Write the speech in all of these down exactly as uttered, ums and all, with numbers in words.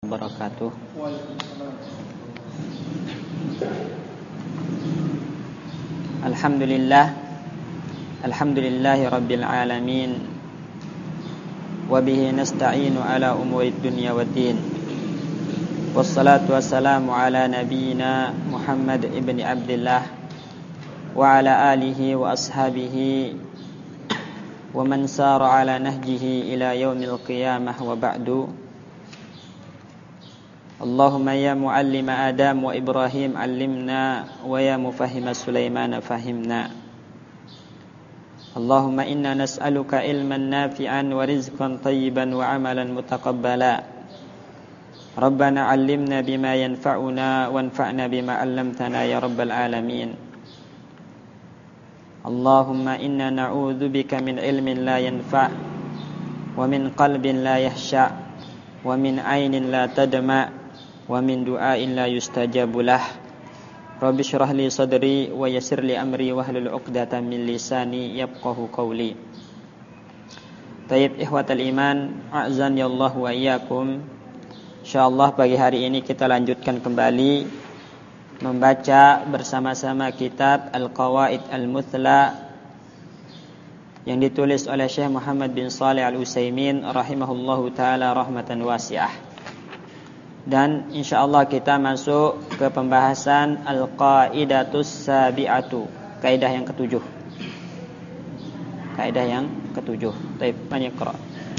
wabarakatuh. Alhamdulillah, alhamdulillahi rabbil alamin. Wabihi nasta'inu ala umuri dunya waddin. Wassalatu wassalamu ala nabiyyina Muhammad ibn Abdullah wa ala alihi wa ashabihi wa man sara ala nahjihi ila yaumil qiyamah wa ba'du. Allahumma ya muallima Adam wa Ibrahim allimna wa ya mufahhima Sulaiman fahimna. Allahumma inna nas'aluka ilman nafi'an wa rizqan tayyiban wa amalan mutaqabbala. Rabbana 'allimna bima yanfa'una wanfa'na bima 'allamtana ya rabbal alamin. Allahumma inna na'udzu bika min ilmin la yanfa' wa min qalbin la yahsha' wa min 'ainin la tadma' wa min du'ain la yustajabu lah. Rabbi shrah li sadri wa yassir li amri wa hlul 'uqdatam min lisani yafqahu qawli. Tayyib ikhwatal iman, a'zan ya Allah wa iyyakum. Insyaallah pagi hari ini kita lanjutkan kembali membaca bersama-sama kitab Al-Qawaid Al-Muthla yang ditulis oleh Syekh Muhammad bin Shalih Al-Utsaimin rahimahullahu taala rahmatan wasi'ah. Dan insyaallah kita masuk ke pembahasan Al-Qaidatus Sabi'atu, kaidah yang ketujuh. Kaidah yang ketujuh. Baik, Iqra.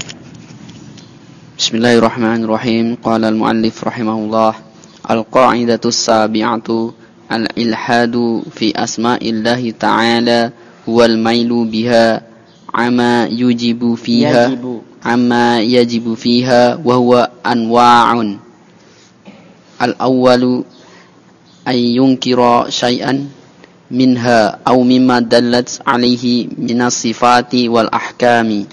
Bismillahirrahmanirrahim. Qala al-muallif rahimahullah, Al-Qaidatus Sabi'atu al-ilhadu fi asma'illahi ta'ala huwal mailu biha amma yujibu fiha yajibu. amma yajibu fiha wa huwa anwa'un. Al-awwalu ay yunkira syai'an minha aw mimma dallat alaihi minas sifati wal ahkami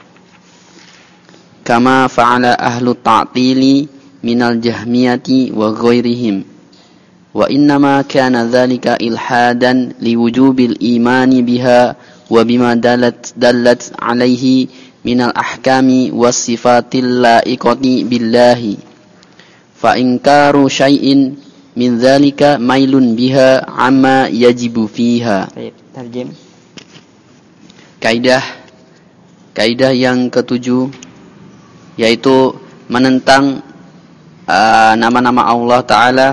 kama fa'ala ahlu ta'tili minal jahmiyati wa ghairihim wa innama kana dhalika ilhadan liwujubil imani biha wa bima dallat dallat alaihi minal ahkami was sifatil la'iqati billahi fa inkaru syai'in min dzalika mailun biha amma yajibu fiha. Tarjim. Kaidah kaidah yang ketujuh yaitu menentang uh, nama-nama Allah Ta'ala,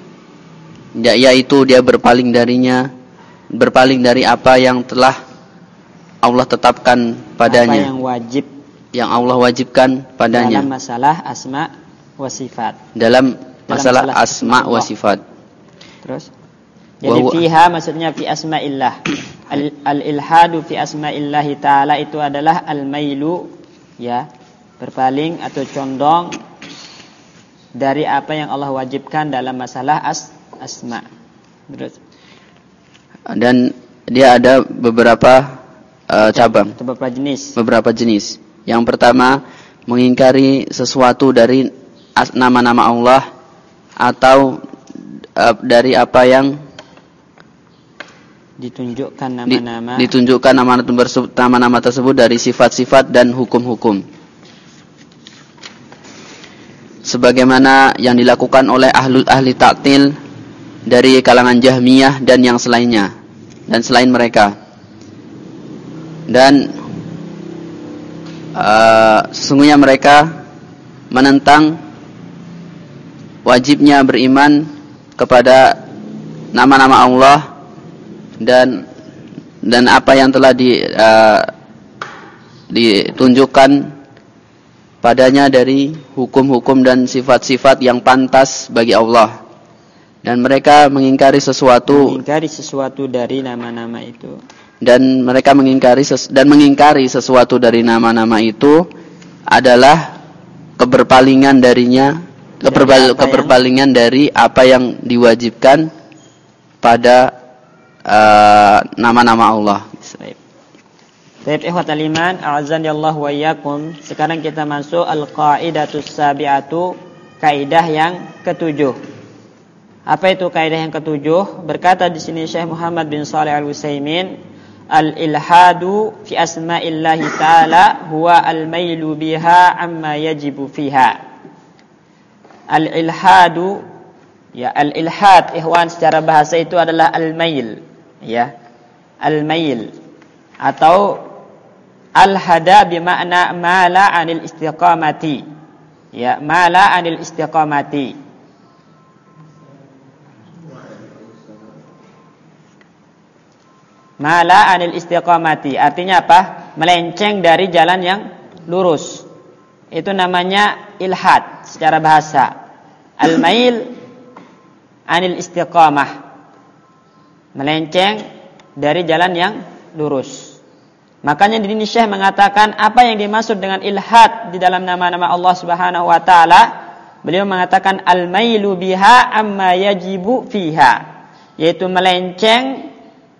yaitu dia berpaling darinya, berpaling dari apa yang telah Allah tetapkan padanya, apa yang wajib, yang Allah wajibkan padanya dalam masalah asma wa sifat. Dalam masalah, dalam masalah asma wa sifat. Terus jadi fiha maksudnya fi asma'illah. Al-ilhadu fi asma'illahi ta'ala itu adalah al-mailu, ya, berpaling atau condong dari apa yang Allah wajibkan dalam masalah as asma. Terus dan dia ada beberapa uh, cabang, beberapa jenis. Beberapa jenis. Yang pertama, mengingkari sesuatu dari nama-nama Allah atau uh, dari apa yang ditunjukkan nama-nama di, ditunjukkan nama-nama tersebut dari sifat-sifat dan hukum-hukum, sebagaimana yang dilakukan oleh ahli ahli ta'til dari kalangan Jahmiyah dan yang selainnya dan selain mereka. Dan uh, sesungguhnya mereka menentang wajibnya beriman kepada nama-nama Allah dan dan apa yang telah di, uh, ditunjukkan padanya dari hukum-hukum dan sifat-sifat yang pantas bagi Allah. Dan mereka mengingkari sesuatu mengingkari sesuatu dari nama-nama itu. Dan mereka mengingkari ses, dan mengingkari sesuatu dari nama-nama itu adalah keberpalingan darinya, keberbal, keberpalingan yang, dari apa yang diwajibkan pada uh, nama-nama Allah. Baik, ikhwatal iman, a'azzanillahu wa iyyakum. Sekarang kita masuk al-qaidatus sabi'atu, kaidah yang ketujuh. Apa itu kaidah yang ketujuh? Berkata di sini Syekh Muhammad bin Shalih Al-Utsaimin, al-ilhadu fi asma'illahi ta'ala huwa al-mailu biha amma yajibu fiha. al-ilhadu, ya, al-ilhad ikhwan secara bahasa itu adalah al-mail, ya. Al-mail atau al-hada bimakna mala 'anil istiqamati. Ya, mala 'anil istiqamati. Mala 'anil istiqamati artinya apa? Melenceng dari jalan yang lurus. Itu namanya ilhad secara bahasa. Al-mail 'anil istiqamah. Melenceng dari jalan yang lurus. Makanya di sini Syekh mengatakan apa yang dimaksud dengan ilhad di dalam nama-nama Allah Subhanahu wa taala. Beliau mengatakan al-mailu biha amma yajibu fiha, yaitu melenceng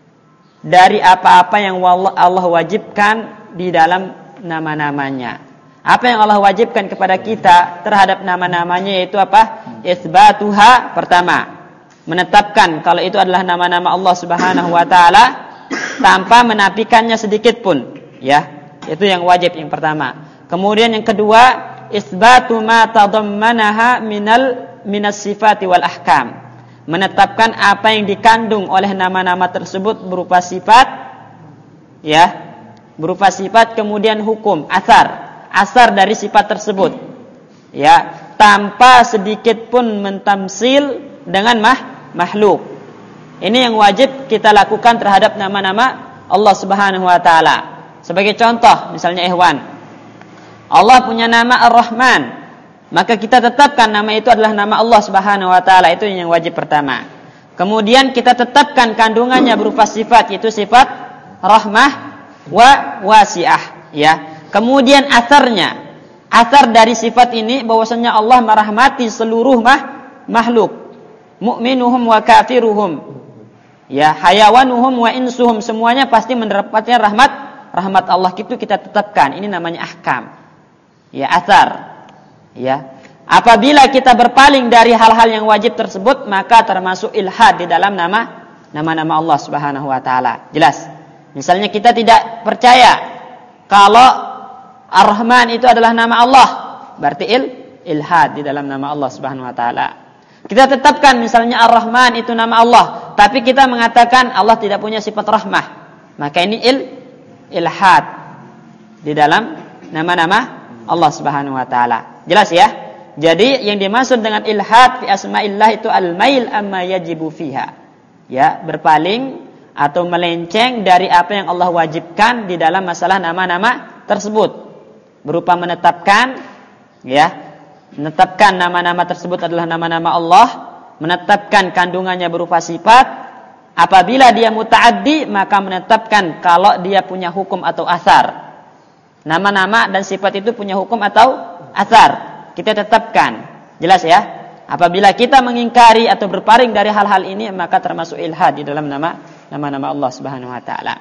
dari apa-apa yang Allah wajibkan di dalam nama-namanya. Apa yang Allah wajibkan kepada kita terhadap nama-namanya yaitu apa? Isbatuha, pertama, menetapkan kalau itu adalah nama-nama Allah Subhanahu wa taala tanpa menafikannya sedikit pun, ya. Itu yang wajib yang pertama. Kemudian yang kedua, isbatu ma tadammanaha minal minas sifati wal ahkam. Menetapkan apa yang dikandung oleh nama-nama tersebut berupa sifat, ya. Berupa sifat kemudian hukum, asar. Asar dari sifat tersebut, ya, tanpa sedikit pun mentamsil dengan mah, makhluk. Ini yang wajib kita lakukan terhadap nama-nama Allah Subhanahu wa taala. Sebagai contoh, misalnya ikhwan, Allah punya nama Ar-Rahman, maka kita tetapkan nama itu adalah nama Allah Subhanahu wa taala. Itu yang wajib pertama. Kemudian kita tetapkan kandungannya berupa sifat, yaitu sifat rahmah wa wasi'ah, ya. Kemudian asarnya, asar dari sifat ini bahwasanya Allah merahmati seluruh mah, makhluk, mukminuhum wa kafiruhum, ya, hayawanuhum wa insuhum, semuanya pasti mendapatkan rahmat, rahmat Allah. Itu kita tetapkan. Ini namanya ahkam, ya, asar, ya. Apabila kita berpaling dari hal-hal yang wajib tersebut, maka termasuk ilhad di dalam nama, nama-nama Allah Subhanahu wa taala. Jelas? Misalnya kita tidak percaya kalau Ar-Rahman itu adalah nama Allah, berarti il, ilhad di dalam nama Allah Subhanahu wa taala. Kita tetapkan misalnya Ar-Rahman itu nama Allah, tapi kita mengatakan Allah tidak punya sifat rahmah, maka ini il, ilhad di dalam nama-nama Allah Subhanahu wa taala. Jelas ya? Jadi yang dimaksud dengan ilhad fi asma'illah itu al-mail amma yajibu fiha. Ya, berpaling atau melenceng dari apa yang Allah wajibkan di dalam masalah nama-nama tersebut. Berupa menetapkan, ya, menetapkan nama-nama tersebut adalah nama-nama Allah, menetapkan kandungannya berupa sifat. Apabila dia muta'addi, maka menetapkan kalau dia punya hukum atau asar. Nama-nama dan sifat itu punya hukum atau asar, kita tetapkan. Jelas ya? Apabila kita mengingkari atau berpaling dari hal-hal ini, maka termasuk ilhad di dalam nama nama-nama Allah Subhanahu wa taala.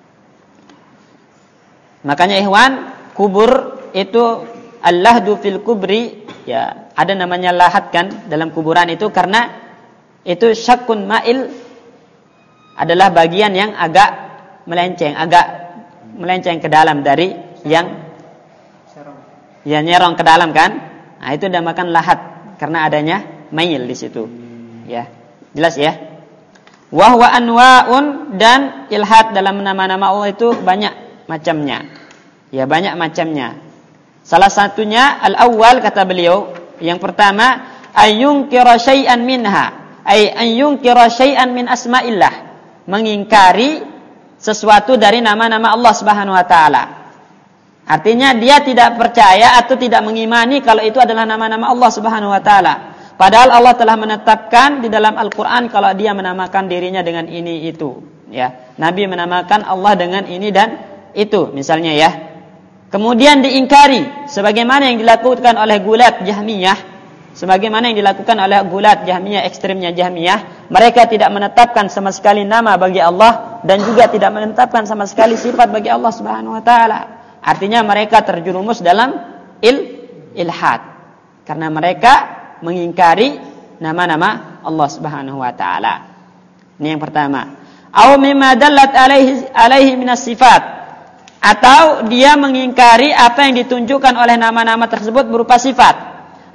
Makanya ikhwan, kubur itu al-lahdu fil kubri, ya, ada namanya lahat kan dalam kuburan itu karena itu syakkun ma'il, adalah bagian yang agak melenceng, agak melenceng ke dalam dari yang yang nyerong ke dalam kan. Nah, itu dinamakan lahat karena adanya mail di situ. Ya. Jelas ya? Wa huwa anwa'un, dan ilhad dalam nama-nama Allah itu banyak macamnya. Ya, banyak macamnya. Salah satunya al-awwal, kata beliau, yang pertama ayyunkira syai'an minha, ay ayyunkira syai'an min asma'illah, mengingkari sesuatu dari nama-nama Allah Subhanahu wa taala. Artinya dia tidak percaya atau tidak mengimani kalau itu adalah nama-nama Allah Subhanahu wa taala. Padahal Allah telah menetapkan di dalam Al-Qur'an kalau dia menamakan dirinya dengan ini itu, ya. Nabi menamakan Allah dengan ini dan itu, misalnya ya. Kemudian diingkari sebagaimana yang dilakukan oleh gulat Jahmiyah, sebagaimana yang dilakukan oleh gulat Jahmiyah, ekstrimnya Jahmiyah. Mereka tidak menetapkan sama sekali nama bagi Allah dan juga tidak menetapkan sama sekali sifat bagi Allah Subhanahu wa taala. Artinya mereka terjerumus dalam il ilhad karena mereka mengingkari nama-nama Allah Subhanahu wa taala. Ini yang pertama. Aw mimma dallat alaihi alaihi minas sifat, atau dia mengingkari apa yang ditunjukkan oleh nama-nama tersebut berupa sifat.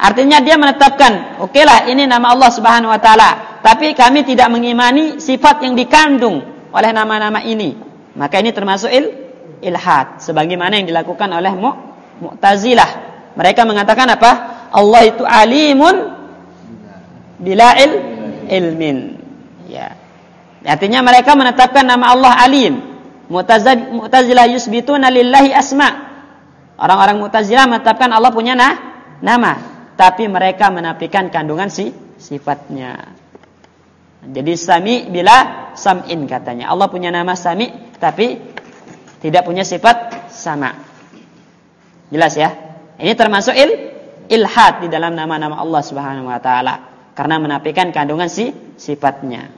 Artinya dia menetapkan, okelah ini nama Allah Subhanahu wa taala, tapi kami tidak mengimani sifat yang dikandung oleh nama-nama ini. Maka ini termasuk il, ilhad, sebagaimana yang dilakukan oleh mu, Mu'tazilah. Mereka mengatakan apa? Allah itu alimun bila il, ilmin. Ya. Artinya mereka menetapkan nama Allah Alim. Mu'tazilah yusbituna lillahi asma. Orang-orang Mu'tazilah menetapkan Allah punya nah, nama. Tapi mereka menafikan kandungan si sifatnya. Jadi sami bila sam'in katanya. Allah punya nama sami tapi tidak punya sifat sama. Jelas ya? Ini termasuk il, ilhad di dalam nama-nama Allah Subhanahu wa taala karena menafikan kandungan si sifatnya.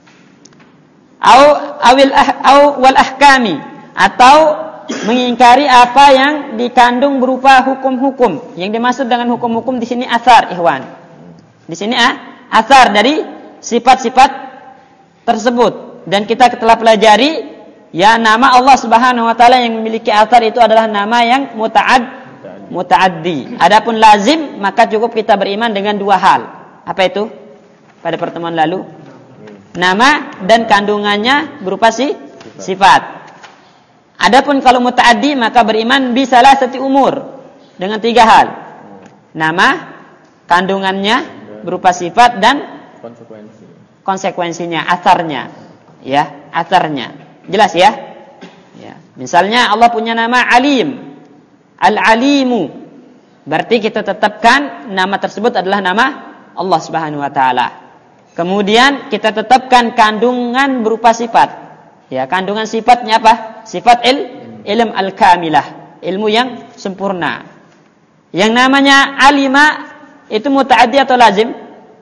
Au awil au wal ahkami, atau mengingkari apa yang dikandung berupa hukum-hukum. Yang dimaksud dengan hukum-hukum di sini asar, ikhwan. Di sini ah, asar dari sifat-sifat tersebut. Dan kita telah pelajari ya nama Allah Subhanahu wa taala yang memiliki asar itu adalah nama yang muta'ad muta'addi. Adapun lazim maka cukup kita beriman dengan dua hal. Apa itu? Pada pertemuan lalu, nama dan kandungannya berupa si sifat. Adapun kalau muta'addi maka beriman bisalah sati umur dengan tiga hal. Nama, kandungannya berupa sifat dan konsekuensi. Konsekuensinya, asarnya. Ya, asarnya. Jelas ya? Ya. Misalnya Allah punya nama Alim. Al-Alimu. Berarti kita tetapkan nama tersebut adalah nama Allah Subhanahu wa taala. Kemudian kita tetapkan kandungan berupa sifat. Ya, kandungan sifatnya apa? Sifat il, ilm al-kamilah, ilmu yang sempurna. Yang namanya alima itu muta'addi atau lazim?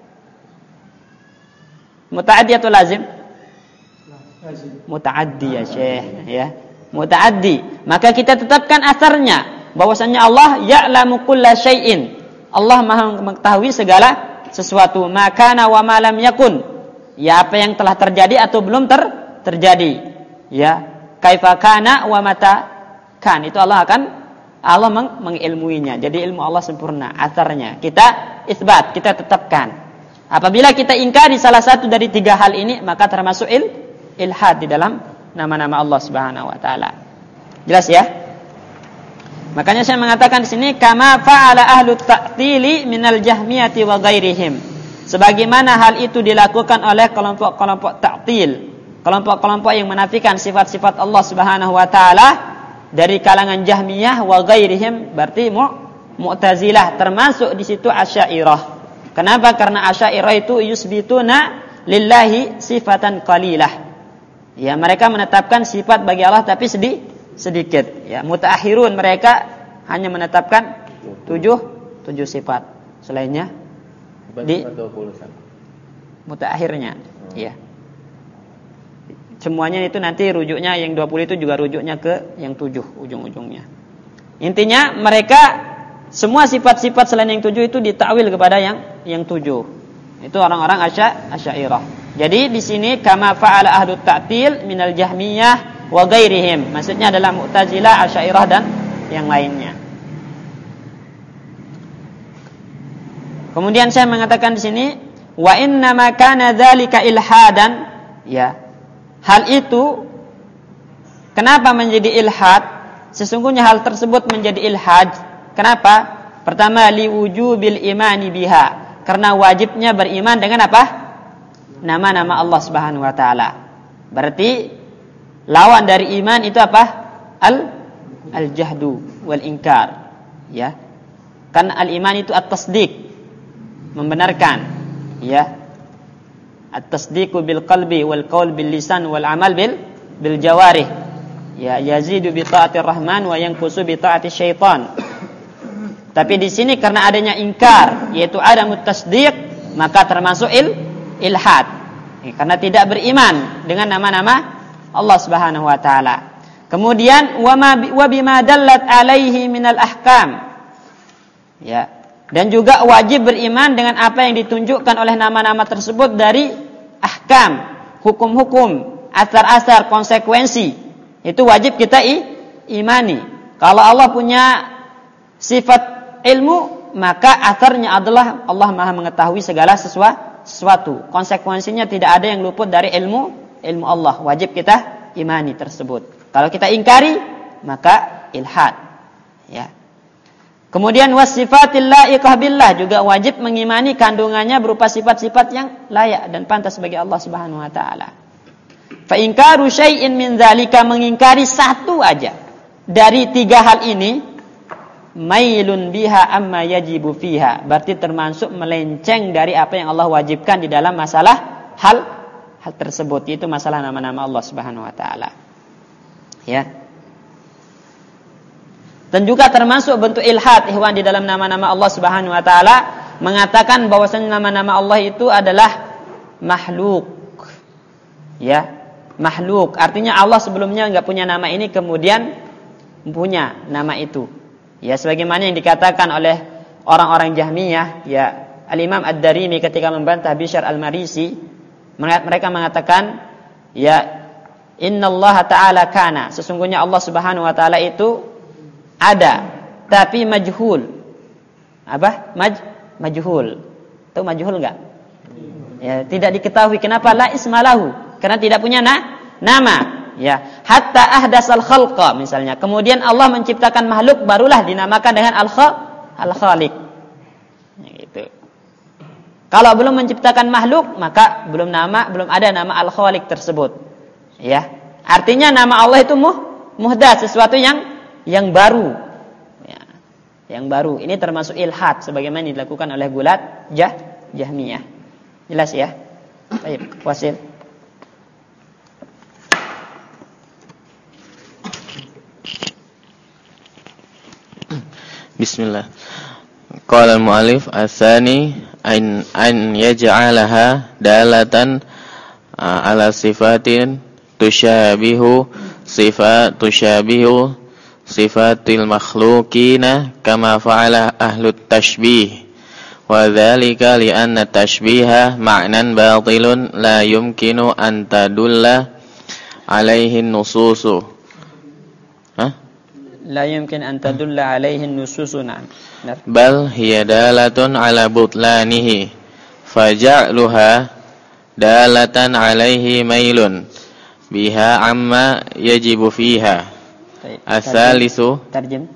Muta'addi atau lazim? Lazim. Muta'addi ya Syekh, ya. Muta'addi. Maka kita tetapkan asarnya bahwasanya Allah ya'lamu kulla syai'in. Allah Maha mengetahui segala sesuatu. Makana wa ma lam yakun. Ya, apa yang telah terjadi atau belum ter terjadi. Ya, kaifa kana wa mata kan, itu Allah akan Allah meng, mengilmuinya. Jadi ilmu Allah sempurna, asarnya kita isbat, kita tetapkan. Apabila kita ingkari salah satu dari tiga hal ini, maka termasuk il, ilhad di dalam nama-nama Allah Subhanahu wa taala. Jelas ya? Makanya saya mengatakan di sini kama fa'ala ahlut ta'tili minal jahmiyati wa ghairihim. Sebagaimana hal itu dilakukan oleh kelompok-kelompok ta'til, kelompok-kelompok yang menafikan sifat-sifat Allah Subhanahu wa taala dari kalangan Jahmiyah wa ghairihim, berarti mu, Mu'tazilah, termasuk di situ Asy'ariyah. Kenapa? Karena Asy'ariyah itu yusbituna lillahi sifatan qalilah. Ya, mereka menetapkan sifat bagi Allah tapi sedih, sedikit. Ya, mutaakhirun mereka hanya menetapkan tujuh, tujuh sifat. Selainnya di mutaakhirnya. Ya. Semuanya itu nanti rujuknya yang dua puluh itu juga rujuknya ke yang tujuh ujung-ujungnya. Intinya mereka semua sifat-sifat selain yang tujuh itu ditakwil kepada yang yang tujuh. Itu orang-orang Asy'ariyah. Jadi di sini kama fa'ala ahlut ta'til minal jahmiyah wa ghairihim. Maksudnya adalah Mu'tazilah, Asy'ariyah dan yang lainnya. Kemudian saya mengatakan di sini wa inna ma kana dzalika ilhadan, ya. Hal itu kenapa menjadi ilhad? Sesungguhnya hal tersebut menjadi ilhad. Kenapa? Pertama, liwujubil imani biha. Karena wajibnya beriman dengan apa? Nama-nama Allah Subhanahu wa taala. Berarti lawan dari iman itu apa? Al al-jahdu wal inkar. Ya. Kan al-iman itu at-tasdiq, membenarkan, ya. At-tasdiqu bil qalbi wal qaul bil lisan wal amal bil bil jawarih. Ya, yazidu bi ta'atir rahman wa yanqusu bi ta'ati syaitan. Tapi di sini karena adanya ingkar, yaitu adamut tasdiq, maka termasuk il ilhad. Ya, karena tidak beriman dengan nama-nama Allah Subhanahu wa taala. Kemudian wa ma wa bima dallat alaihi minal ahkam. Ya. Dan juga wajib beriman dengan apa yang ditunjukkan oleh nama-nama tersebut dari ahkam, hukum-hukum, asar-asar, konsekuensi. Itu wajib kita i, imani. Kalau Allah punya sifat ilmu, maka atharnya adalah Allah Maha mengetahui segala sesuatu. Konsekuensinya tidak ada yang luput dari ilmu ilmu Allah. Wajib kita imani tersebut. Kalau kita ingkari, maka ilhad. Ya. Kemudian wasifatil laiqah billah, juga wajib mengimani kandungannya berupa sifat-sifat yang layak dan pantas bagi Allah Subhanahu wa taala. Fa inkaru syai'in min dzalika, mengingkari satu aja dari tiga hal ini, mailun biha amma yajibu fiha, berarti termasuk melenceng dari apa yang Allah wajibkan di dalam masalah hal hal tersebut, yaitu masalah nama-nama Allah Subhanahu wa taala. Ya. Dan juga termasuk bentuk ilhad ikhwan di dalam nama-nama Allah Subhanahu wa taala, mengatakan bahwasanya nama-nama Allah itu adalah makhluk. Ya, makhluk. Artinya Allah sebelumnya enggak punya nama ini, kemudian punya nama itu. Ya, sebagaimana yang dikatakan oleh orang-orang Jahmiyah, ya, Al-Imam Ad-Darimi ketika membantah Bishr Al-Marisi, mereka mengatakan, ya, innallaha ta'ala kana, sesungguhnya Allah Subhanahu wa taala itu ada, tapi majhul. Apa? Maj majhul. Tahu majhul enggak? Ya, tidak diketahui. Kenapa? La ismalahu, karena tidak punya na nama. Ya, hatta ahdasal khalqa misalnya. Kemudian Allah menciptakan makhluk, barulah dinamakan dengan al-khaliq. Ya, gitu. Kalau belum menciptakan makhluk, maka belum nama, belum ada nama al-khaliq tersebut. Ya. Artinya nama Allah itu muh, muhdas, sesuatu yang yang baru. Ya, yang baru. Ini termasuk ilhad sebagaimana dilakukan oleh gulat Jah Jahmiyah. Jelas ya? Baik, Wasil. Bismillah. Qala al-mu'allif ats-tsani an an yaj'alaha dalatan ala sifatin tusyabihu sifat tusyabihu sifatil makhluqina kama fa'ala ahlut tashbih, wa dzalika li anna tashbiha ma'nan batilun la yumkinu an tadulla alaihi nususu. Hah? La yumkin an tadulla alaihi nususuna. Bal hiya dalatun ala butlanihi faja'luha dalatan alaihi mailun biha amma yajibu fiha. Asalisu. Tarjem.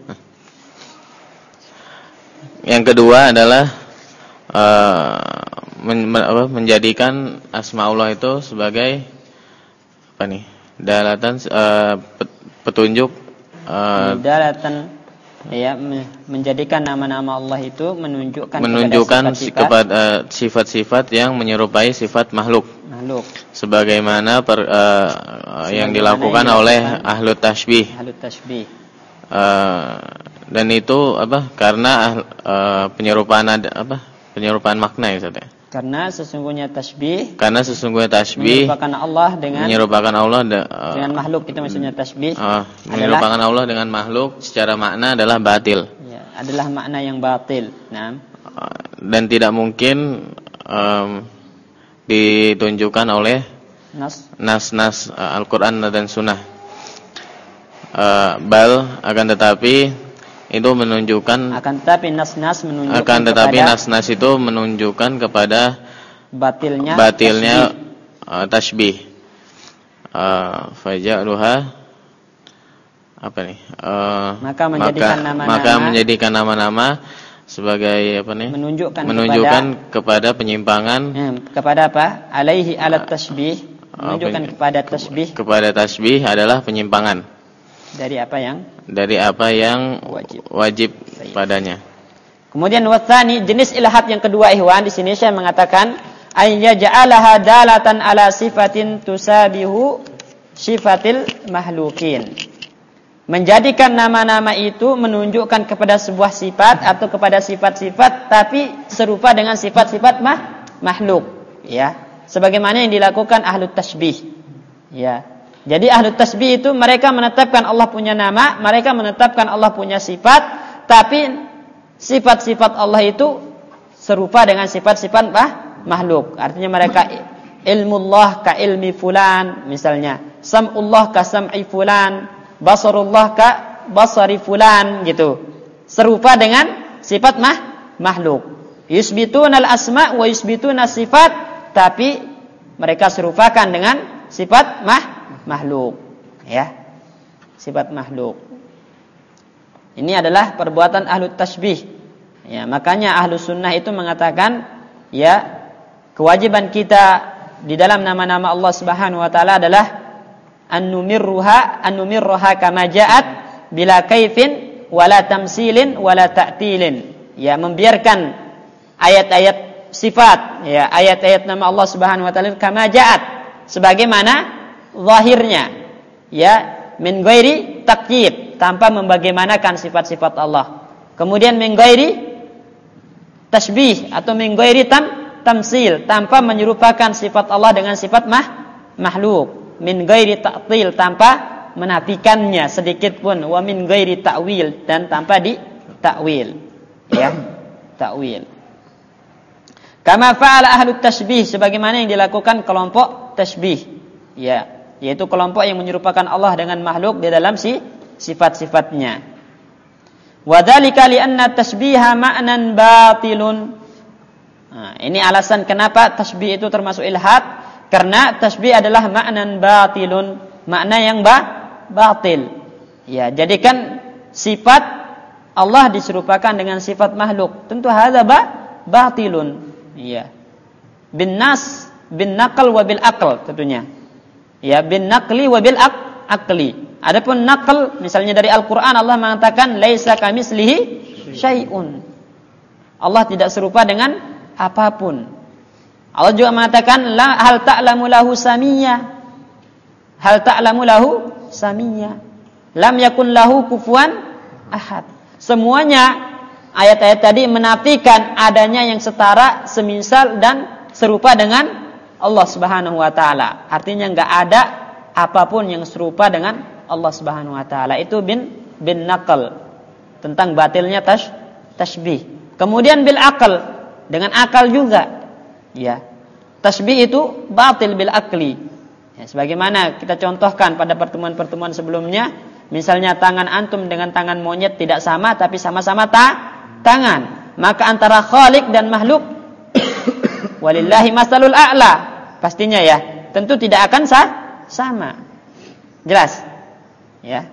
Yang kedua adalah uh, men, men, apa, menjadikan asma Allah itu sebagai apa nih? Dalatan uh, petunjuk uh, dalatan, ya, menjadikan nama-nama Allah itu menunjukkan menunjukkan kepada sifat-sifat yang menyerupai sifat makhluk. Makhluk. Sebagaimana per, uh, Sebagaimana yang dilakukan yang oleh ahlu tashbih. Ahlu tashbih. Uh, dan itu apa? Karena uh, penyerupaan ada, apa? Penyerupaan makna ya, Ustaz. Karena sesungguhnya tashbih. Karena sesungguhnya tashbih menyerupakan Allah dengan menyerupakan Allah de, uh, dengan makhluk, itu maksudnya tashbih. Uh, menyerupakan Allah dengan makhluk secara makna adalah batil. Ya, adalah makna yang batil. Nah. Uh, dan tidak mungkin um, ditunjukkan oleh nas-nas uh, Al-Quran dan Sunnah. Uh, bal akan tetapi itu menunjukkan akan tetapi nas-nas menunjukkan akan tetapi kepada nas-nas itu menunjukkan kepada batilnya batilnya tashbih. Uh, Faja'luha apa nih? Uh, maka menjadikan maka, nama-nama maka menjadikan nama-nama sebagai apa nih? Menunjukkan, menunjukkan kepada, kepada penyimpangan. Eh, kepada apa? Alaihi alat tashbih. Menunjukkan uh, kepada tashbih. Kepada tashbih adalah penyimpangan. Dari apa yang? Dari apa yang wajib, wajib padanya. Kemudian watsani, jenis ilhad yang kedua ikhwan, di sini saya mengatakan ayya ja'alaha dalatan ala sifatin tusabihu sifatil mahlukin. Menjadikan nama-nama itu menunjukkan kepada sebuah sifat atau kepada sifat-sifat tapi serupa dengan sifat-sifat mah, makhluk, ya. Sebagaimana yang dilakukan ahlu tashbih. Ya. Jadi ahlu tashbih itu mereka menetapkan Allah punya nama, mereka menetapkan Allah punya sifat, tapi sifat-sifat Allah itu serupa dengan sifat-sifat mah, makhluk. Artinya mereka ilmullah ka ilmi fulan misalnya, sam'ullah ka sam'i fulan, basarullah ka basari fulan gitu. Serupa dengan sifat mah makhluk. Yusbitunal asma wa yusbituna sifat, tapi mereka serupakan dengan sifat mah makhluk, ya. Sifat makhluk. Ini adalah perbuatan ahlu tasbih. Ya, makanya ahlu sunnah itu mengatakan, ya, kewajiban kita di dalam nama-nama Allah Subhanahu wa taala adalah an-numirruha an-numirruha kama ja'at bila kaifin wala tamsilin wala ta'tilin. Ya, membiarkan ayat-ayat sifat, ya, ayat-ayat nama Allah Subhanahu wa taala kama ja'at, sebagaimana zahirnya, ya, min ghairi takyid, tanpa membagaimanakan sifat-sifat Allah. Kemudian min ghairi tasbih atau min ghairi tam tamsil, tanpa menyerupakan sifat Allah dengan sifat mah makhluk. Min ghairi ta'til, tanpa menafikannya sedikit pun. Wa min ghairi ta'wil, dan tanpa di ta'wil, ya, ta'wil. Kama fa'ala ahlu tasbih, sebagaimana yang dilakukan kelompok tasbih, ya, yaitu kelompok yang menyerupakan Allah dengan makhluk di dalam si sifat-sifatnya. Wa dzalika li anna tasbiha ma'nan batilun. Nah, ini alasan kenapa tasbih itu termasuk ilhad, karena tasbih adalah ma'nan batilun, makna yang ba batil. Ya, jadikan sifat Allah diserupakan dengan sifat makhluk, tentu hadza ba batilun. Iya. Bin nas, bin naql wa bil aql tentunya. Ya, bin naqli wa bil aqli. Adapun naql misalnya dari Al-Qur'an, Allah mengatakan laisa kamislihi syai'un. Allah tidak serupa dengan apapun. Allah juga mengatakan la hal ta'lamu lahu samiyya. Hal ta'lamu lahu samiyya. Lam yakun lahu kufuwan ahad. Semuanya ayat-ayat tadi menafikan adanya yang setara, semisal dan serupa dengan Allah Subhanahu wa taala. Artinya enggak ada apapun yang serupa dengan Allah Subhanahu wa taala. Itu bin bin naql, tentang batilnya tas tasbih. Kemudian bil aql, dengan akal juga. Ya. Tasbih itu batil bil aqli. Ya, sebagaimana kita contohkan pada pertemuan-pertemuan sebelumnya, misalnya tangan antum dengan tangan monyet tidak sama, tapi sama-sama ta tangan, maka antara khaliq dan makhluk walillahi masalul a'la, pastinya ya, tentu tidak akan sah, sama. Jelas? Ya.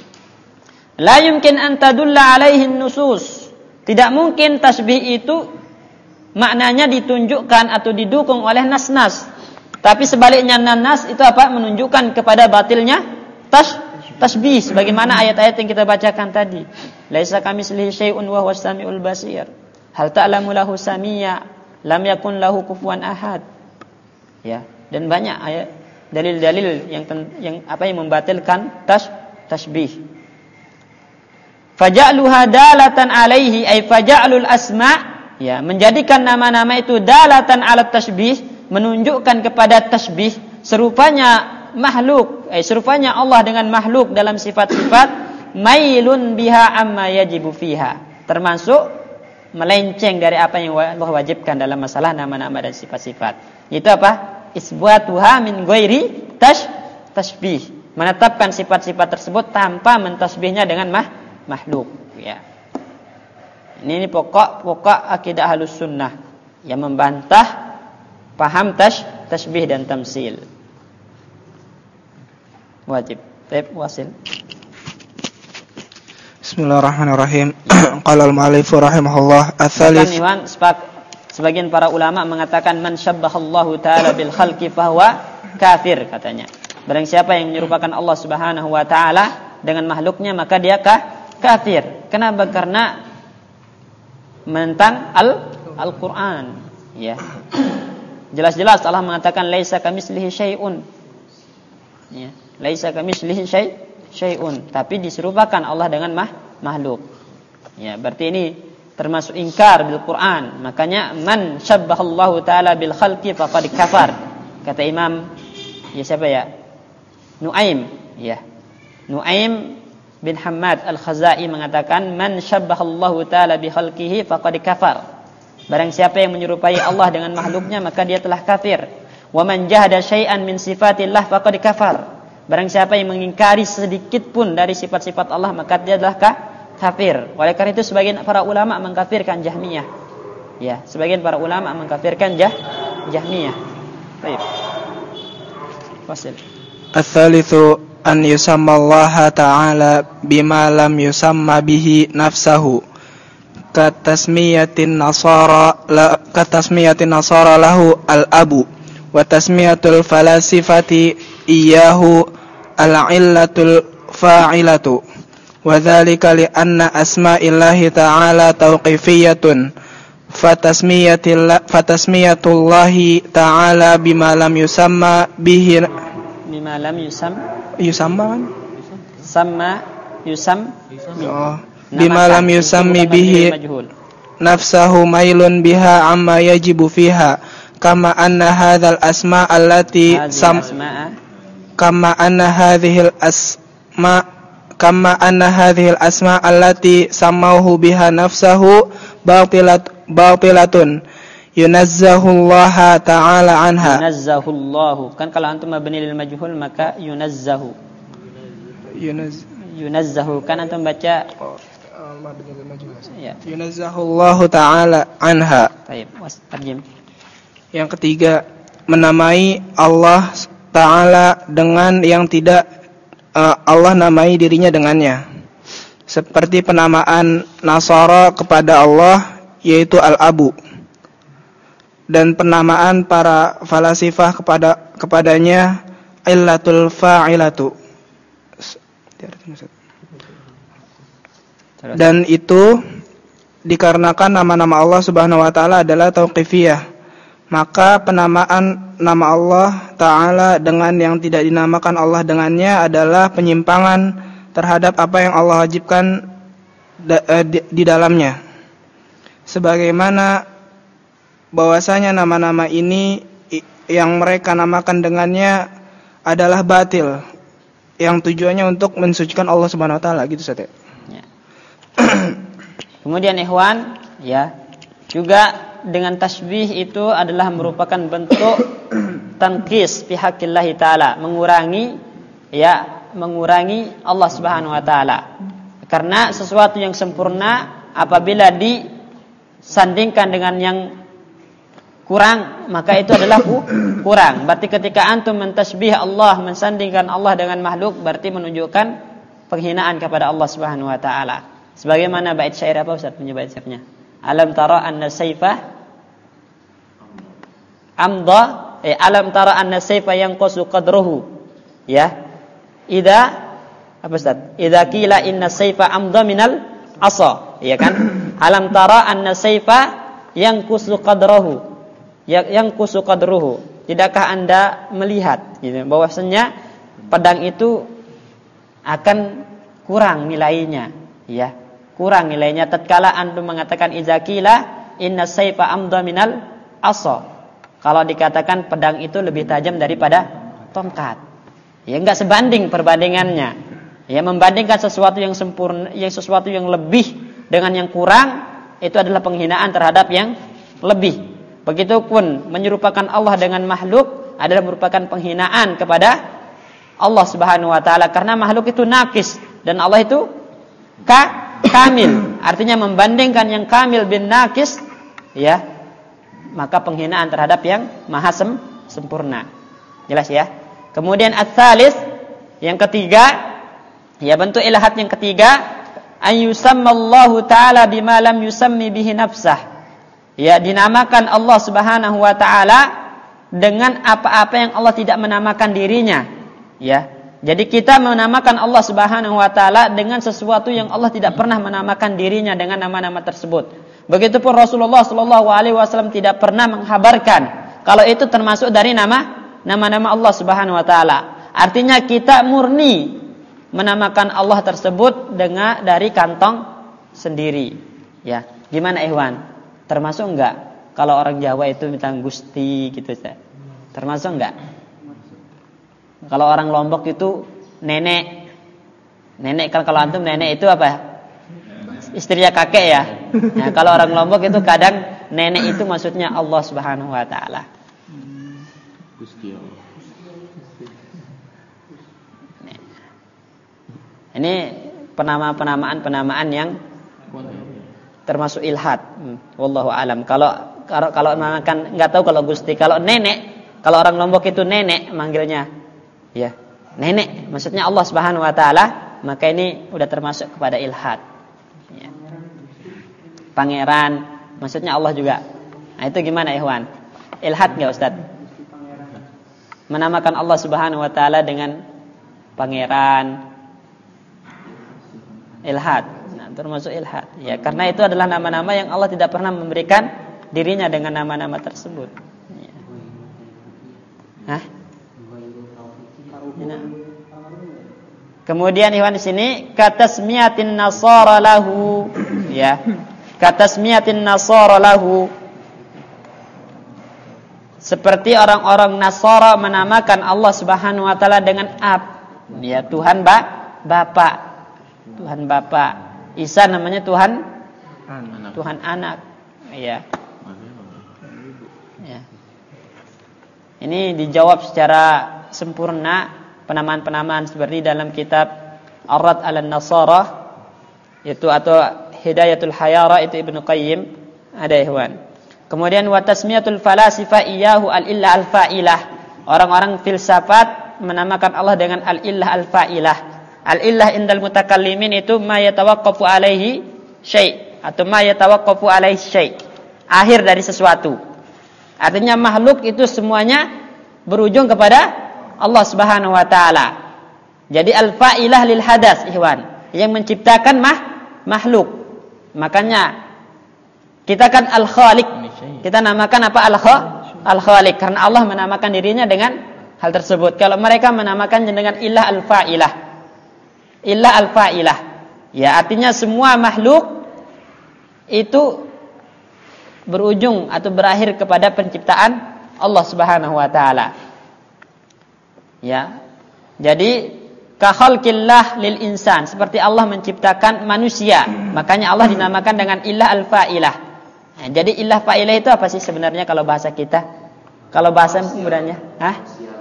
La yumkin an tadulla alaihi nusus. Tidak mungkin tasbih itu maknanya ditunjukkan atau didukung oleh nas-nas. Tapi sebaliknya nas itu apa? Menunjukkan kepada batilnya tas tasbih, sebagaimana ayat-ayat yang kita bacakan tadi. Laisa kamitslihi syai'un wa huwas samiul basir. Hal ta'lamu lahu samiyya, lam yakun lahu kufuwan ahad. Ya, dan banyak ayat dalil-dalil yang yang apa yang membatalkan tas tasbih. Faja'luha dalatan alaihi ay faja'lul asma', ya, menjadikan nama-nama itu dalatan ala tasbih, menunjukkan kepada tasbih, serupanya makhluk, eh, serupanya Allah dengan makhluk dalam sifat-sifat, mailun biha amma yajibu fiha, termasuk melenceng dari apa yang Allah wajibkan dalam masalah nama-nama dan sifat-sifat. Itu apa? Isbatuha min ghairi tash tasbih, menetapkan sifat-sifat tersebut tanpa mentasbihnya dengan mah, makhluk, ya. Ini, ini pokok-pokok akidah Ahlus Sunnah yang membantah paham tash tasbih dan tamsil. Wajib. Baik, wasil. Bismillahirrahmanirrahim. Qala al-mu'allif rahimahullah ats-tsalits. Sebagian para ulama mengatakan man syabbahallahu taala bil khalqi fahuwa kafir, katanya. Barang siapa yang menyerupakan Allah Subhanahu wa taala dengan makhluknya, maka dia kah? Kafir. Kenapa? Karena menentang al Al-Qur'an, ya. Jelas-jelas Allah mengatakan laisa kamitslihi syai'un. Ya. Laisa kamitslihi syai' syai'un, tapi diserupakan Allah dengan mah, makhluk. Ya, berarti ini termasuk ingkar bil Quran. Makanya man syabbahallahu taala bil khalqi faqad kafar. Kata Imam, ya siapa ya? Nuaim, ya. Nuaim bin Hammad Al-Khazai mengatakan man syabbahallahu taala bi khalqihi faqad kafar. Barang siapa yang menyerupai Allah dengan makhluknya, maka dia telah kafir. Wa man jahada syai'an min sifatillah faqad kafar. Barang siapa yang mengingkari sedikit pun dari sifat-sifat Allah, maka dia adalah kafir. Oleh karena itu sebagian para ulama mengkafirkan Jahmiyah. Ya, sebagian para ulama mengkafirkan Jah Jahmiyah. Baik. Fasil. Ats-tsalitsu an yusamma Allah ta'ala bima lam yusamma bihi nafsahu. Katasmiyatin nasara la katasmiyatin nasara lahu al-abu wa tasmiyatul falasifati iyyahu al-illatul fa'ilatu wa dzalika li anna asma'illahi ta'ala tauqifiyatun fatasmiyatil fatasmiyatullahi ta'ala bima lam yusamma bihi bima lam yusam yusamma kan sama yusam oh bima lam yusammi bihi nafsahu mailun biha amma yajibu fiha kama anna hadzal asma allati sam kama anna hadhil asma kama anna hadhil asma allati samauhu biha nafsahu batilat batilatun yunazzahullaha ta'ala anha. Yunazzahullahu, kan kalau antum mabni lil majhul maka yunazzahu. Yunaz yunazzahu, kan antum baca mabni lil majhul. Ya. Yunazzahullahu ta'ala anha. Baik, wastarjim. Yang ketiga, menamai Allah Ta'ala dengan yang tidak uh, Allah namai dirinya dengannya. Seperti penamaan Nasara kepada Allah yaitu Al-Abu, dan penamaan para falasifah kepada kepadanya illatul fa'ilatu. Dan itu dikarenakan nama-nama Allah Subhanahu wa taala adalah tauqifiyah. Maka penamaan nama Allah Ta'ala dengan yang tidak dinamakan Allah dengannya adalah penyimpangan terhadap apa yang Allah wajibkan di, di dalamnya. Sebagaimana bahwasanya nama-nama ini yang mereka namakan dengannya adalah batil, yang tujuannya untuk mensucikan Allah Subhanahu wa taala, gitu Ustaz. Ya. Kemudian ikhwan, ya, juga dengan tasbih itu adalah merupakan bentuk tankis fi haqqillah taala, mengurangi ya, mengurangi Allah Subhanahu wa taala. Karena sesuatu yang sempurna apabila disandingkan dengan yang kurang, maka itu adalah kurang. Berarti ketika antum mentasbih Allah, mensandingkan Allah dengan makhluk, berarti menunjukkan penghinaan kepada Allah Subhanahu wa taala. Sebagaimana bait syair apa Ustaz? Punya bait syairnya. Alam tara anna sayfa amda eh alam tara anna sayfa yanqusu qadruhu. Ya. Idza apa Ustaz? Idza qila inna sayfa amda minal asa, ya kan? Alam tara anna sayfa yanqusu qadruhu. Yang kusu qadruhu. Tidakkah Anda melihat gitu, bahwasanya pedang itu akan kurang nilainya, ya. Kurang nilainya tatkala antum mengatakan izakila inna sayfa amda minal asa. Kalau dikatakan pedang itu lebih tajam daripada tongkat. Ya enggak sebanding perbandingannya. Ya, membandingkan sesuatu yang sempurna, yang sesuatu yang lebih dengan yang kurang, itu adalah penghinaan terhadap yang lebih. Begitupun menyerupakan Allah dengan makhluk adalah merupakan penghinaan kepada Allah Subhanahu wa taala, karena makhluk itu nakis dan Allah itu ka, kamil. Artinya membandingkan yang kamil bin nakis, ya, maka penghinaan terhadap yang maha sem, sempurna. Jelas ya? Kemudian ats-tsalis, yang ketiga, ya, bentuk ilahat yang ketiga, ayyusammallahu taala bima lam yusammi bihi nafsah. Ya, dinamakan Allah Subhanahu wa taala dengan apa-apa yang Allah tidak menamakan dirinya. Ya. Jadi kita menamakan Allah Subhanahu wa taala dengan sesuatu yang Allah tidak pernah menamakan dirinya dengan nama-nama tersebut. Begitupun Rasulullah sallallahu alaihi wasallam tidak pernah menghabarkan kalau itu termasuk dari nama nama-nama Allah Subhanahu wa taala. Artinya kita murni menamakan Allah tersebut dengan dari kantong sendiri. Ya. Gimana ikhwan? Termasuk enggak kalau orang Jawa itu minta Gusti gitu Ustaz? Termasuk enggak? Kalau orang Lombok itu nenek. Nenek, kan kalau antum nenek itu apa? Istrinya kakek ya. Nah, kalau orang Lombok itu kadang nenek itu maksudnya Allah Subhanahu wa taala. Gusti Allah. Ini penamaan-penamaan yang termasuk ilhad. Hmm. Wallahu alam. Kalau kalau kalau menamakan enggak tahu kalau Gusti, kalau nenek, kalau orang Lombok itu nenek manggilnya. Ya, nenek maksudnya Allah Subhanahu wa taala, maka ini udah termasuk kepada ilhad. Ya. Pangeran maksudnya Allah juga. Nah, itu gimana ikhwan? Ilhad enggak Ustaz? Menamakan Allah Subhanahu wa taala dengan pangeran. Ilhad. Nah, termasuk ilhad. Ya, karena itu adalah nama-nama yang Allah tidak pernah memberikan dirinya dengan nama-nama tersebut. Ya. Hah? Ya. Kemudian ikhwan di sini katasmiyatin nasara lahu, ya. Katasmiyatin nasara lahu. Seperti orang-orang Nasara menamakan Allah Subhanahu wa taala dengan Ab, ya, Tuhan ba Bapa. Tuhan Bapa. Isa namanya Tuhan anak. Tuhan anak. Ya. Ya. Ini dijawab secara sempurna penamaan-penamaan seperti dalam kitab Ar-Rad 'ala Nasara itu atau Hidayatul Hayara itu Ibnu Qayyim ada ikhwan. Kemudian wa tasmiyatul falasifa iyyahu al-illah al-fa'ilah. Orang-orang filsafat menamakan Allah dengan al-illah al-fa'ilah. Al-illah indal mutakallimin itu ma yatawaqqafu alaihi syai' atau ma yatawaqqafu alaihi syai'. Akhir dari sesuatu. Artinya makhluk itu semuanya berujung kepada Allah Subhanahu wa taala. Jadi al-fa'ilah lil hadas ikhwan, yang menciptakan mah makhluk. Makanya kita kan al-khaliq. Kita namakan apa? Al-khaliq karena Allah menamakan dirinya dengan hal tersebut. Kalau mereka menamakannya dengan ilah al-fa'ilah. Ilah al-fa'ilah. Ya, artinya semua makhluk itu berujung atau berakhir kepada penciptaan Allah Subhanahu wa taala. Ya. Jadi ka khalqillah lil insan, seperti Allah menciptakan manusia, makanya Allah dinamakan dengan ilah al-fa'ilah. Nah, jadi ilah fa'ilah itu apa sih sebenarnya kalau bahasa kita? Kalau bahasa kemudiannya, hah?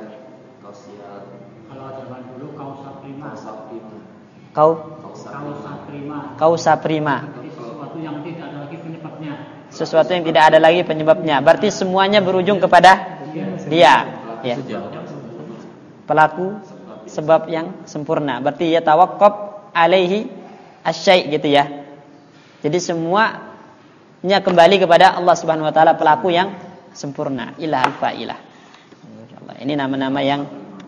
Kalau zaman dulu kausa prima. Kau Kausa prima. Kausa prima. Sesuatu yang tidak ada lagi penyebabnya. Sesuatu yang tidak ada lagi penyebabnya. Berarti semuanya berujung kepada dia. Ya. Pelaku sebab yang sempurna. Berarti ya tawakkab alaihi asy-syai' gitu ya. Jadi semuanya kembali kepada Allah Subhanahu wa taala, pelaku yang sempurna. Ilah al-fa'ilah. Insyaallah. Ini nama-nama yang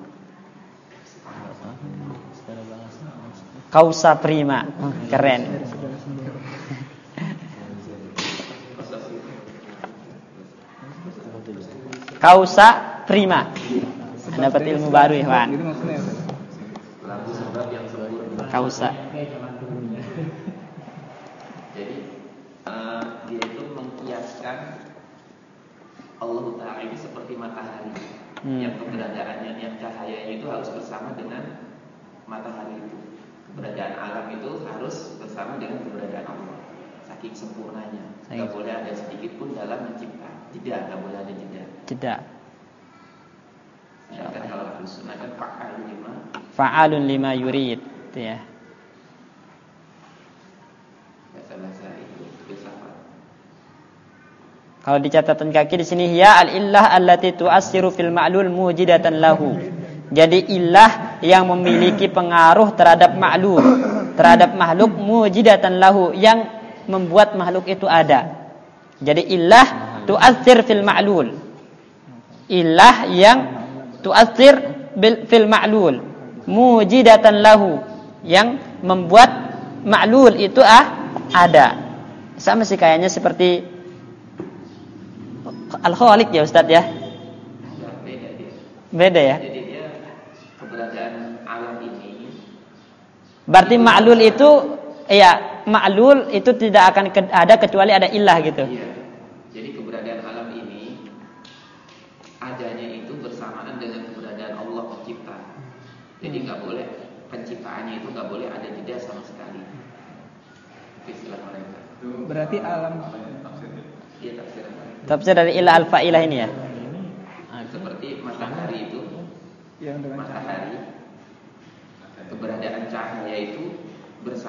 kausa prima. Keren. Kausa prima. Dapat ilmu baru ya, Wan. Kausa. Jadi uh, dia itu mengkiaskan Allah Ta'ala ini seperti matahari, hmm. yang keberadaannya, yang cahayanya itu harus bersama dengan matahari itu. Keberadaan alam itu harus bersama dengan keberadaan Allah. Saking sempurnanya, tidak boleh ada sedikit pun dalam mencipta. Tidak, tidak boleh ada jeda. Jeda. Ya, kan kalau harus sunahkan fa'alun lima. Fa'alun lima yurid, itu ya. Bahasa-bahasa itu filsafat. Kalau di catatan kaki di sini ya al-illah allati tu'assiru fil ma'lul mujidatan lahu. Jadi ilah yang memiliki pengaruh terhadap ma'lul, terhadap makhluk, mujidatan lahu, yang membuat makhluk itu ada. Jadi ilah tu'assir fil ma'lul. Ilah yang tu'assir fil ma'lul, mujidatan lahu, yang membuat ma'lul itu ah ada. Sama sih kayaknya seperti al-khaliq ya Ustaz ya. Beda ya. Jadi dia keberadaan alam ini. Berarti ma'lul itu ya, ma'lul itu tidak akan ada kecuali ada ilah gitu. Iya. Jadi keberadaan alam ini adanya itu bersamaan dengan keberadaan Allah pencipta. Jadi nggak boleh, penciptaannya itu nggak boleh ada jeda sama sekali. Itu istilah mereka. Berarti alam. Iya, tafsiran. Tafsir dari ilah al-fa'ilah ini ya. Seperti matahari itu, matahari, keberadaan cahaya itu bersama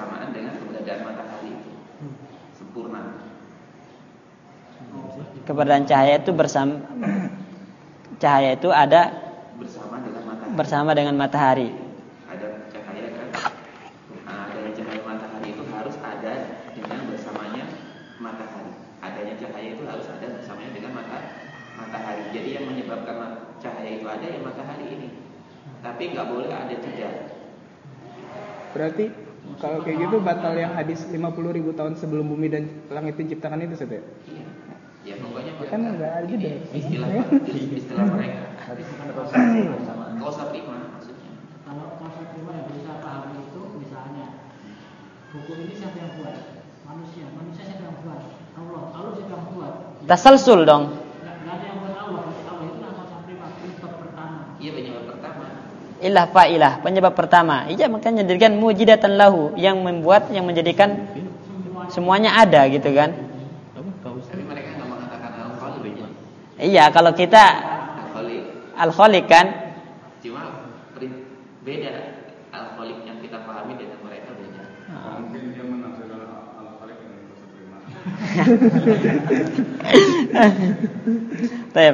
keberadaan cahaya itu bersama cahaya itu ada bersama dengan matahari. Bersama dengan matahari. Ada cahaya kan? Nah, adanya cahaya matahari itu harus ada dengan bersamanya matahari. Adanya cahaya itu harus ada bersamanya dengan mata matahari. Jadi yang menyebabkan cahaya itu ada ya matahari ini. Tapi nggak boleh ada jeda. Berarti kalau kayak gitu batal yang hadis lima puluh ribu tahun sebelum bumi dan langit diciptakan itu, Ustaz ya? Iya. Ya pokoknya kan enggak ada jeda. Istilah istilah mereka. Kausa prima maksudnya. Kalau kausa prima yang bisa paham itu misalnya buku ini siapa yang buat? Manusia. Manusia siapa yang buat? Allah. Allah siapa yang buat? Tasalsul dong. Enggak ada yang buat Allah. Allah itu kausa prima penyebab pertama. Iya, penyebab pertama. Ilah fa'ilah, penyebab pertama. Iya, makanya jadikan mujidatan lahu, yang membuat, yang menjadikan semuanya ada gitu kan. Tapi mereka nggak mengatakan al-khaliq. Iya, kalau kita Al-khaliq. al-khaliq kan. Cuma beda, al-khaliq yang kita pahami dengan mereka beda. Mungkin dia menafsirkan al-khaliq dengan bahasa prima. Baik.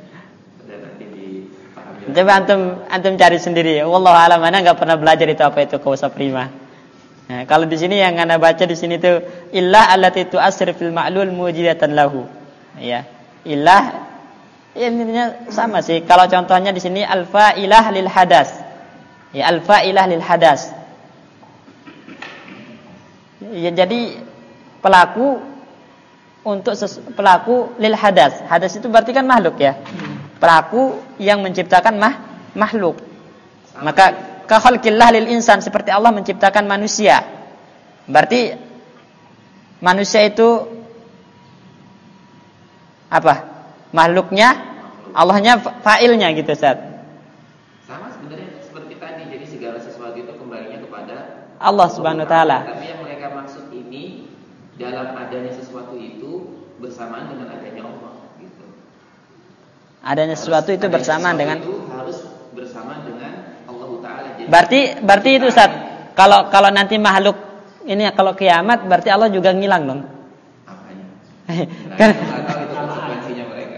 Coba antum antum cari sendiri. Wallahu a'lam, ana enggak pernah belajar itu apa itu kausa prima. Nah, kalau di sini yang ana baca di sini tuh illah allati tu'assir fil ma'lul mujidatan lahu. Ya. Illah intinya sama sih. Kalau contohnya di sini al-fa'ilah lil hadas. Ya, al-fa'ilah lil hadas. Ya, jadi pelaku untuk ses- pelaku lil hadas. Hadas itu berarti kan makhluk ya. Pelaku yang menciptakan mah, makhluk. Maka ka khalqillah lil insan, seperti Allah menciptakan manusia. Berarti manusia itu apa? Makhluknya, Allahnya fa'ilnya gitu, Ustaz. Sama sebenarnya seperti tadi. Jadi segala sesuatu itu kembalinya kepada Allah Subhanahu wa taala. Tapi yang mereka maksud ini dalam adanya sesuatu itu bersamaan dengan adanya Allah. Adanya sesuatu itu bersamaan dengan itu harus bersama dengan Allah Taala. Berarti berarti itu Ustaz. Kalau kalau nanti makhluk ini kalau kiamat berarti Allah juga ngilang dong. Apanya? Kan itu konsekuensinya mereka.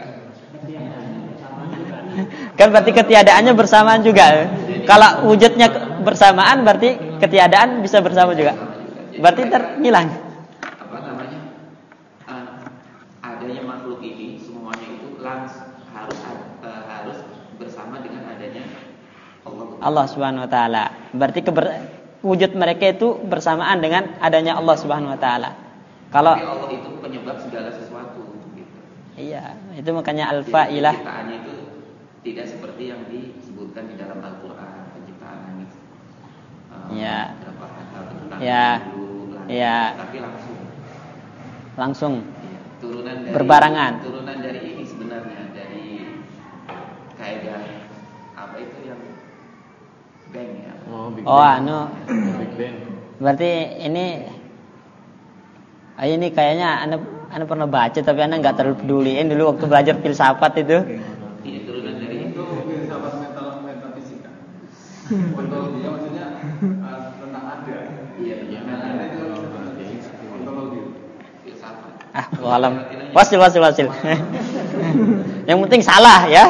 Kan berarti ketiadaannya bersamaan juga. Kalau wujudnya bersamaan berarti ketiadaan bisa bersama juga. Berarti terhilang. Apa namanya? Uh, adanya makhluk ini semuanya itu langsung harus uh, harus bersama dengan adanya Allah. Allah Subhanahu wa taala. Berarti keber, wujud mereka itu bersamaan dengan adanya Allah Subhanahu wa taala. Kalau tapi Allah itu penyebab segala sesuatu gitu. Iya, itu makanya al-fa'ilah. Penciptaannya itu tidak seperti yang disebutkan di dalam Al-Qur'an, penciptaan langit. Uh, ya. Berapa kata ya. Dulu, langit, ya. Tapi langsung langsung ya, turunan dari berbarangan. Turunan dari ini sebenarnya dari kaidah apa itu yang bang ya. Oh, Big oh Bang. anu. Big Bang. Berarti ini ah, ini kayaknya anda anda pernah baca tapi anda nggak terlalu peduliin dulu waktu belajar filsafat itu. Ini turunan dari itu filsafat mental metafisika. Ontologi maksudnya uh, tentang ada. Iya, Nah, ada itu ontologi. filsafat. Ah, walam. Wasil wasil wasil. Yang penting salah ya.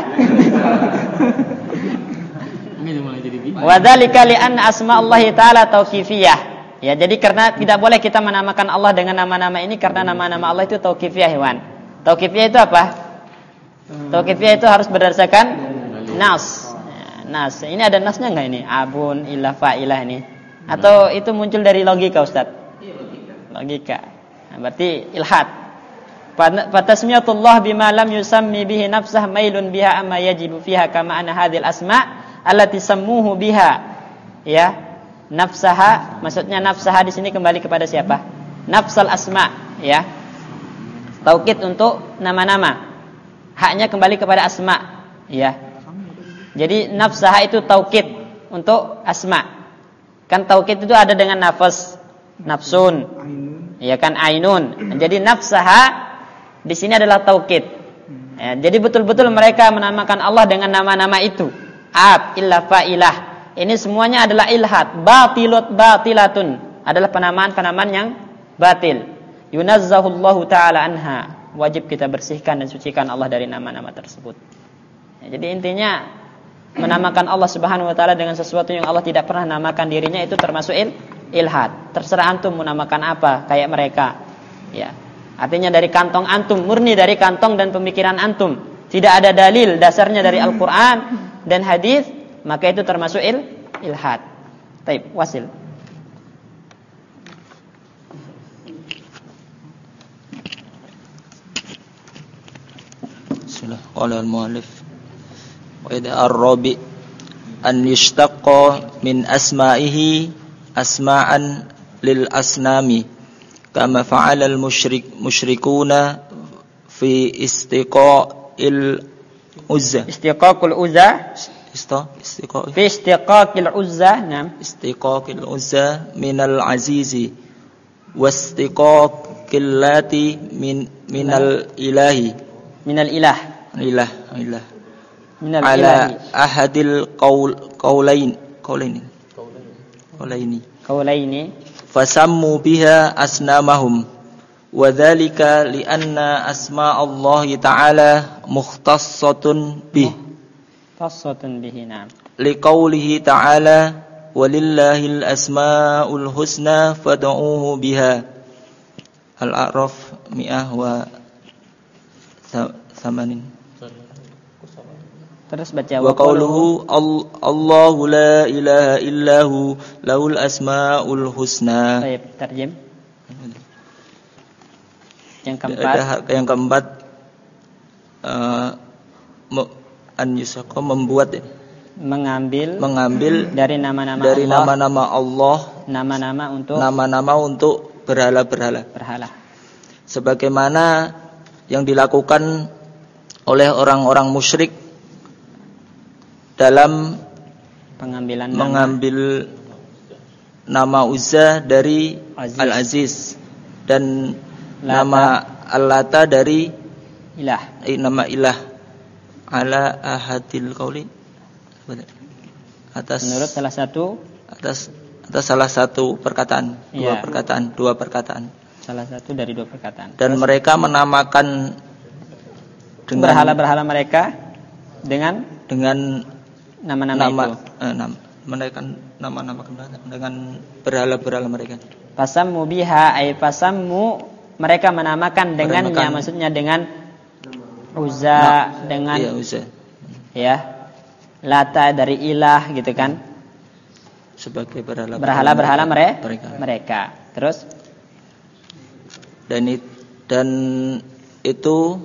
Ini mulai jadi bingung. Wadzalika li anna asma Allah taala tauqifiyah. Ya, jadi karena tidak boleh kita menamakan Allah dengan nama-nama ini karena nama-nama Allah itu tauqifiyah, hewan. Tauqifiyah itu apa? Tauqifiyah itu harus berdasarkan nas. Ya, nas. Ini ada nasnya enggak ini? Abun ilah fa'ilah ini. Atau itu muncul dari logika, Ustaz? Iya, logika. Logika. Nah, berarti ilhad. Fatasmiyatullah bima lam yusammi bihi nafsah mailun biha amma yajibu fiha kama anna hadhil asma' allati sammuhu biha. Ya. Nafsaha, maksudnya nafsaha di sini kembali kepada siapa? Nafsal asma', ya. Taukid untuk nama-nama. Haknya kembali kepada asma', ya. Jadi nafsaha itu taukid untuk asma'. Kan taukid itu ada dengan nafas, nafsun. Ya kan ainun. Jadi nafsaha di sini adalah taukid. Ya, jadi betul-betul mereka menamakan Allah dengan nama-nama itu. Ab, illa fa'ilah. Ini semuanya adalah ilhad, batilut batilatun. Adalah penamaan-penamaan yang batil. Yunazzahullahu ta'ala anha. wajib kita bersihkan dan sucikan Allah dari nama-nama tersebut. Ya, jadi intinya menamakan Allah Subhanahu wa taala dengan sesuatu yang Allah tidak pernah namakan dirinya itu termasuk il, ilhad. Terserah antum mau namakan apa kayak mereka. Ya. Artinya dari kantong antum, murni dari kantong dan pemikiran antum. Tidak ada dalil dasarnya dari Al-Qur'an dan hadis, maka itu termasuk il, ilhad. Baik, wasil. Bismillah. Qala al-muallif wa idza ar-rabi an yashtaqqa min asma'ihi asma'an lil asnami kama fa'ala al-musyrik musyrikuna fi istiqa'il uzza istiqaqul uzza Isto, istiqaq fi istiqaqil uzza nam istiqaqil uzza min al-azizi wastiqaqil lati min minal ilahi minal ilah ilah ilah minal ala ilahi ahadil qaul qaulain qaulaini qaulaini qaulaini fasammu biha asnamahum wa dzalika li anna asma Allah ta'ala mukhtassatun bih mukhtassatun bihi nam liqaulihi ta'ala walillahil asmaul husna fad'uuhu biha Al-A'raf mi'ah wa thamanin. Terus baca wa qauluhu Allahu la ilaha illahu lahul asmaul husna. Baik, terjem. Yang keempat, yang keempat uh, an yusaqa membuat mengambil mengambil dari nama-nama dari Allah, nama-nama Allah, nama-nama untuk nama-nama untuk berhala-berhala. Berhala. Sebagaimana yang dilakukan oleh orang-orang musyrik dalam pengambilan mengambil nama, nama Uzza dari Aziz. Al-Aziz dan Lata. Nama Al-Lata dari ilah. Eh, nama ilah ala ahadil qauli atas menurut salah satu atas atas salah satu perkataan, dua ya. perkataan, dua perkataan. Salah satu dari dua perkataan. Dan terus, mereka menamakan dengan berhala-berhala mereka dengan dengan nama-nama nama, itu. Eh, nama, mereka nama-nama dengan berhala-berhala mereka. Fasammu biha ay fasammu, mereka menamakan dengannya, menamakan, maksudnya dengan Uzza, nah, dengan iya, Uzza. Ya. Lata dari ilah gitu kan. Sebagai berhala berhala-berhala mere mereka. mereka. Terus dan it, dan itu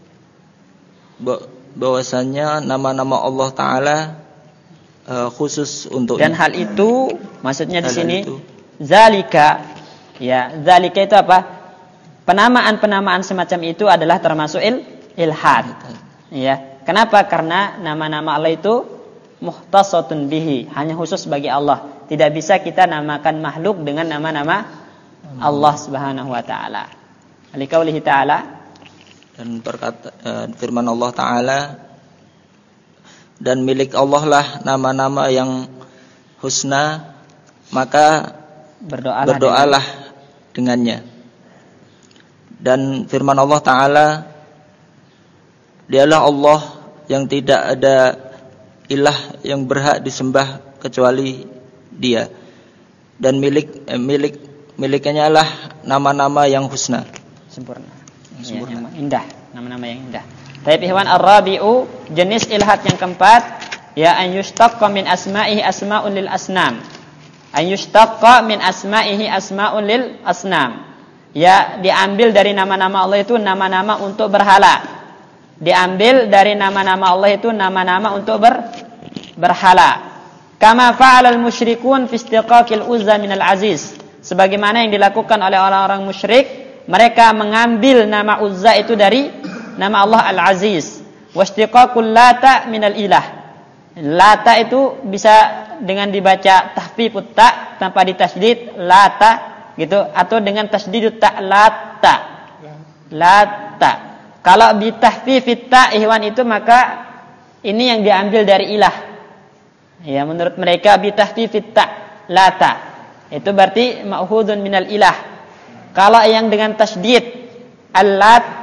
bahwasanya nama-nama Allah Taala uh, khusus untuk dan hal itu maksudnya di sini itu. Zalika, ya, zalika itu apa? Penamaan-penamaan semacam itu adalah termasuk il, ilhad. Ya. Kenapa? Karena nama-nama Allah itu mukhtassatun bihi, hanya khusus bagi Allah. Tidak bisa kita namakan makhluk dengan nama-nama Allah Subhanahu wa taala. Liqaulihi ta'ala, dan berkata uh, firman Allah Taala, dan milik Allah lah nama-nama yang husna, maka berdoalah, berdoalah dengan. dengannya. Dan firman Allah Ta'ala, Dialah Allah yang tidak ada ilah yang berhak disembah kecuali Dia, dan milik eh, milik miliknya lah nama-nama yang husna, sempurna, sempurna. Ya, yang indah, nama-nama yang indah. Tapi ihwan ar-rabi'u, jenis ilhad yang keempat, ya an yushtaqqa min asma'ihi asma'un lil asnam. An yushtaqqa min asma'ihi asma'un lil asnam. Ya, diambil dari nama-nama Allah itu nama-nama untuk berhala. Diambil dari nama-nama Allah itu nama-nama untuk ber, berhala. Kama fa'alal musyrikun fi istiqaqil uzza minal aziz. Sebagaimana yang dilakukan oleh orang-orang musyrik, mereka mengambil nama Uzza itu dari nama Allah Al-Aziz. Wastiqaqul Lata minal ilah. Lata itu bisa dengan dibaca tahfifut ta tanpa ditasydid Lata gitu, atau dengan tasydidut ta Lata. Lata. Kalau bitahfifit ta ihwan itu maka ini yang diambil dari ilah. Ya, menurut mereka bitahfifit ta Lata. Itu berarti ma'khudun minal ilah. Kalau yang dengan tasydid Al-Lat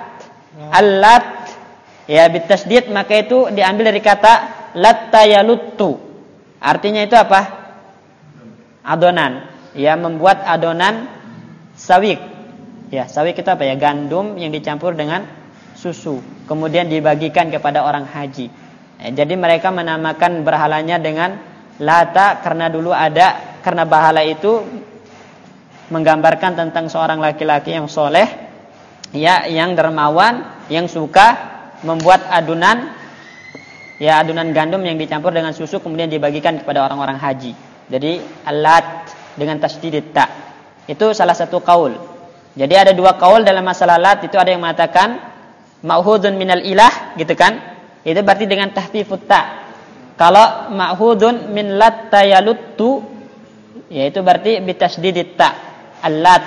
Al-lat ya bitasydid, maka itu diambil dari kata latta yaluttu. Artinya itu apa? Adonan. Ya, membuat adonan sawik. Ya, sawik itu apa ya? Gandum yang dicampur dengan susu. Kemudian dibagikan kepada orang haji. Ya, jadi mereka menamakan berhalanya dengan Lata karena dulu ada, karena berhala itu menggambarkan tentang seorang laki-laki yang soleh, ya, yang dermawan, yang suka membuat adonan, ya, adonan gandum yang dicampur dengan susu kemudian dibagikan kepada orang-orang haji. Jadi alat dengan tasydid ta. Itu salah satu kaul. Jadi ada dua kaul dalam masalah lat. Itu ada yang mengatakan ma'hudun minal ilah, gitu kan? Itu berarti dengan tahfifut ta. Kalau ma'hudun min latta yaluttu, yaitu berarti bitasydid ta. Al-lat.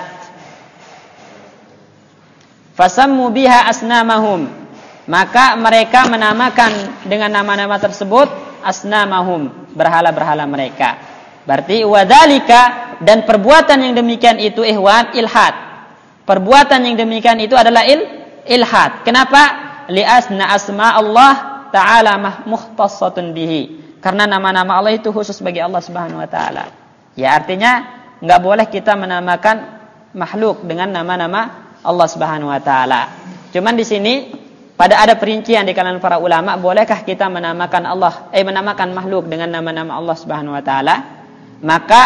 Fasammu biha asnamahum. Maka mereka menamakan dengan nama-nama tersebut asnamahum, berhala-berhala mereka. Berarti wadhalika, dan perbuatan yang demikian itu ihwan ilhad. Perbuatan yang demikian itu adalah il ilhad. Kenapa? Li asna asma Allah ta'ala mukhtassatun bihi. Karena nama-nama Allah itu khusus bagi Allah Subhanahu wa taala. Ya, artinya enggak boleh kita menamakan makhluk dengan nama-nama Allah Subhanahu wa taala. Cuman di sini pada ada perincian di kalangan para ulama, bolehkah kita menamakan Allah eh menamakan makhluk dengan nama-nama Allah Subhanahu wa taala? Maka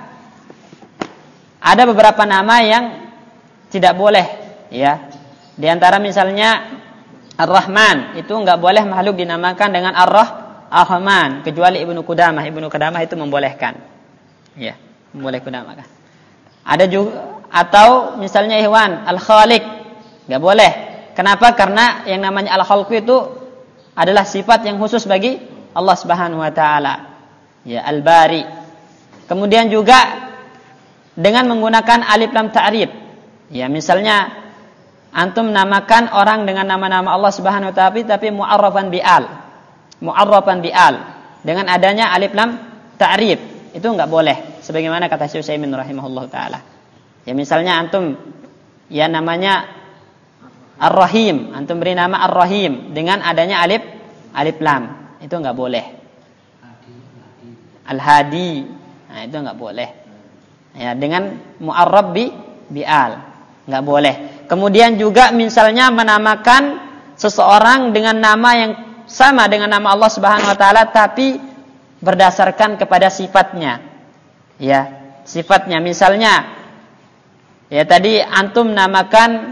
ada beberapa nama yang tidak boleh, ya. Di antara misalnya Ar-Rahman, itu enggak boleh makhluk dinamakan dengan Ar-Rahman, kecuali Ibnu Qudamah. Ibnu Qudamah itu membolehkan. Ya, membolehkan dinamakan. Ada juga, atau misalnya Ihwan Al-Khaliq, enggak boleh. Kenapa? Karena yang namanya Al-Khalq itu adalah sifat yang khusus bagi Allah Subhanahu wa taala. Ya, Al-Bari. Kemudian juga dengan menggunakan alif lam ta'rif. Ya, misalnya antum namakan orang dengan nama-nama Allah Subhanahu wa taala tapi mu'arrafan bi'al. Mu'arrafan bi'al dengan adanya alif lam ta'rif. Itu enggak boleh. Sebagaimana kata Syekh Utsaimin rahimahullahu taala. Ya, misalnya antum ya namanya Ar-Rahim, antum beri nama Ar-Rahim dengan adanya alif alif lam. Itu enggak boleh. Al-Hadi. Nah, itu enggak boleh. Ya, dengan mu'arrab bi bi'al. Enggak boleh. Kemudian juga misalnya menamakan seseorang dengan nama yang sama dengan nama Allah Subhanahu wa taala tapi berdasarkan kepada sifatnya. Ya, sifatnya misalnya ya tadi antum namakan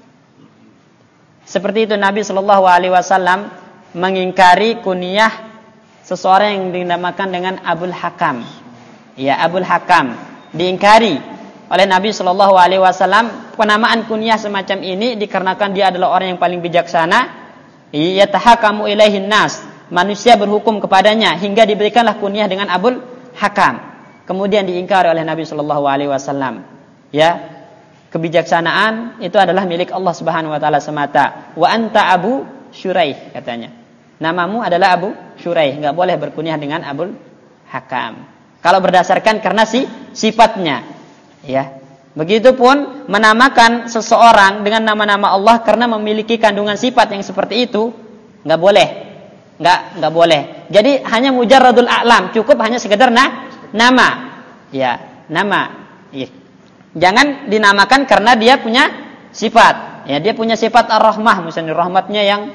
seperti itu, Nabi sallallahu alaihi wasallam mengingkari kunyah seseorang yang dinamakan dengan Abul Hakam. Ya, Abul Hakam diingkari oleh Nabi sallallahu alaihi wasallam. Penamaan kunyah semacam ini dikarenakan dia adalah orang yang paling bijaksana. Yatahakamu ilaihin nas, manusia berhukum kepadanya hingga diberikanlah kunyah dengan Abul Hakam. Kemudian diingkari oleh Nabi sallallahu alaihi wasallam. Ya, kebijaksanaan itu adalah milik Allah Subhanahu wa taala semata. Wa anta Abu Syuraih, katanya. Namamu adalah Abu Syuraih, enggak boleh berkunyah dengan Abul Hakam. Kalau berdasarkan karena si sifatnya, ya. Begitupun menamakan seseorang dengan nama-nama Allah karena memiliki kandungan sifat yang seperti itu, enggak boleh. Enggak, enggak boleh. Jadi hanya mujarradul a'lam, cukup hanya sekedar na, nama. Ya, nama. Ya. Jangan dinamakan karena dia punya sifat. Ya, dia punya sifat ar-rahmah, misalnya rahmatnya yang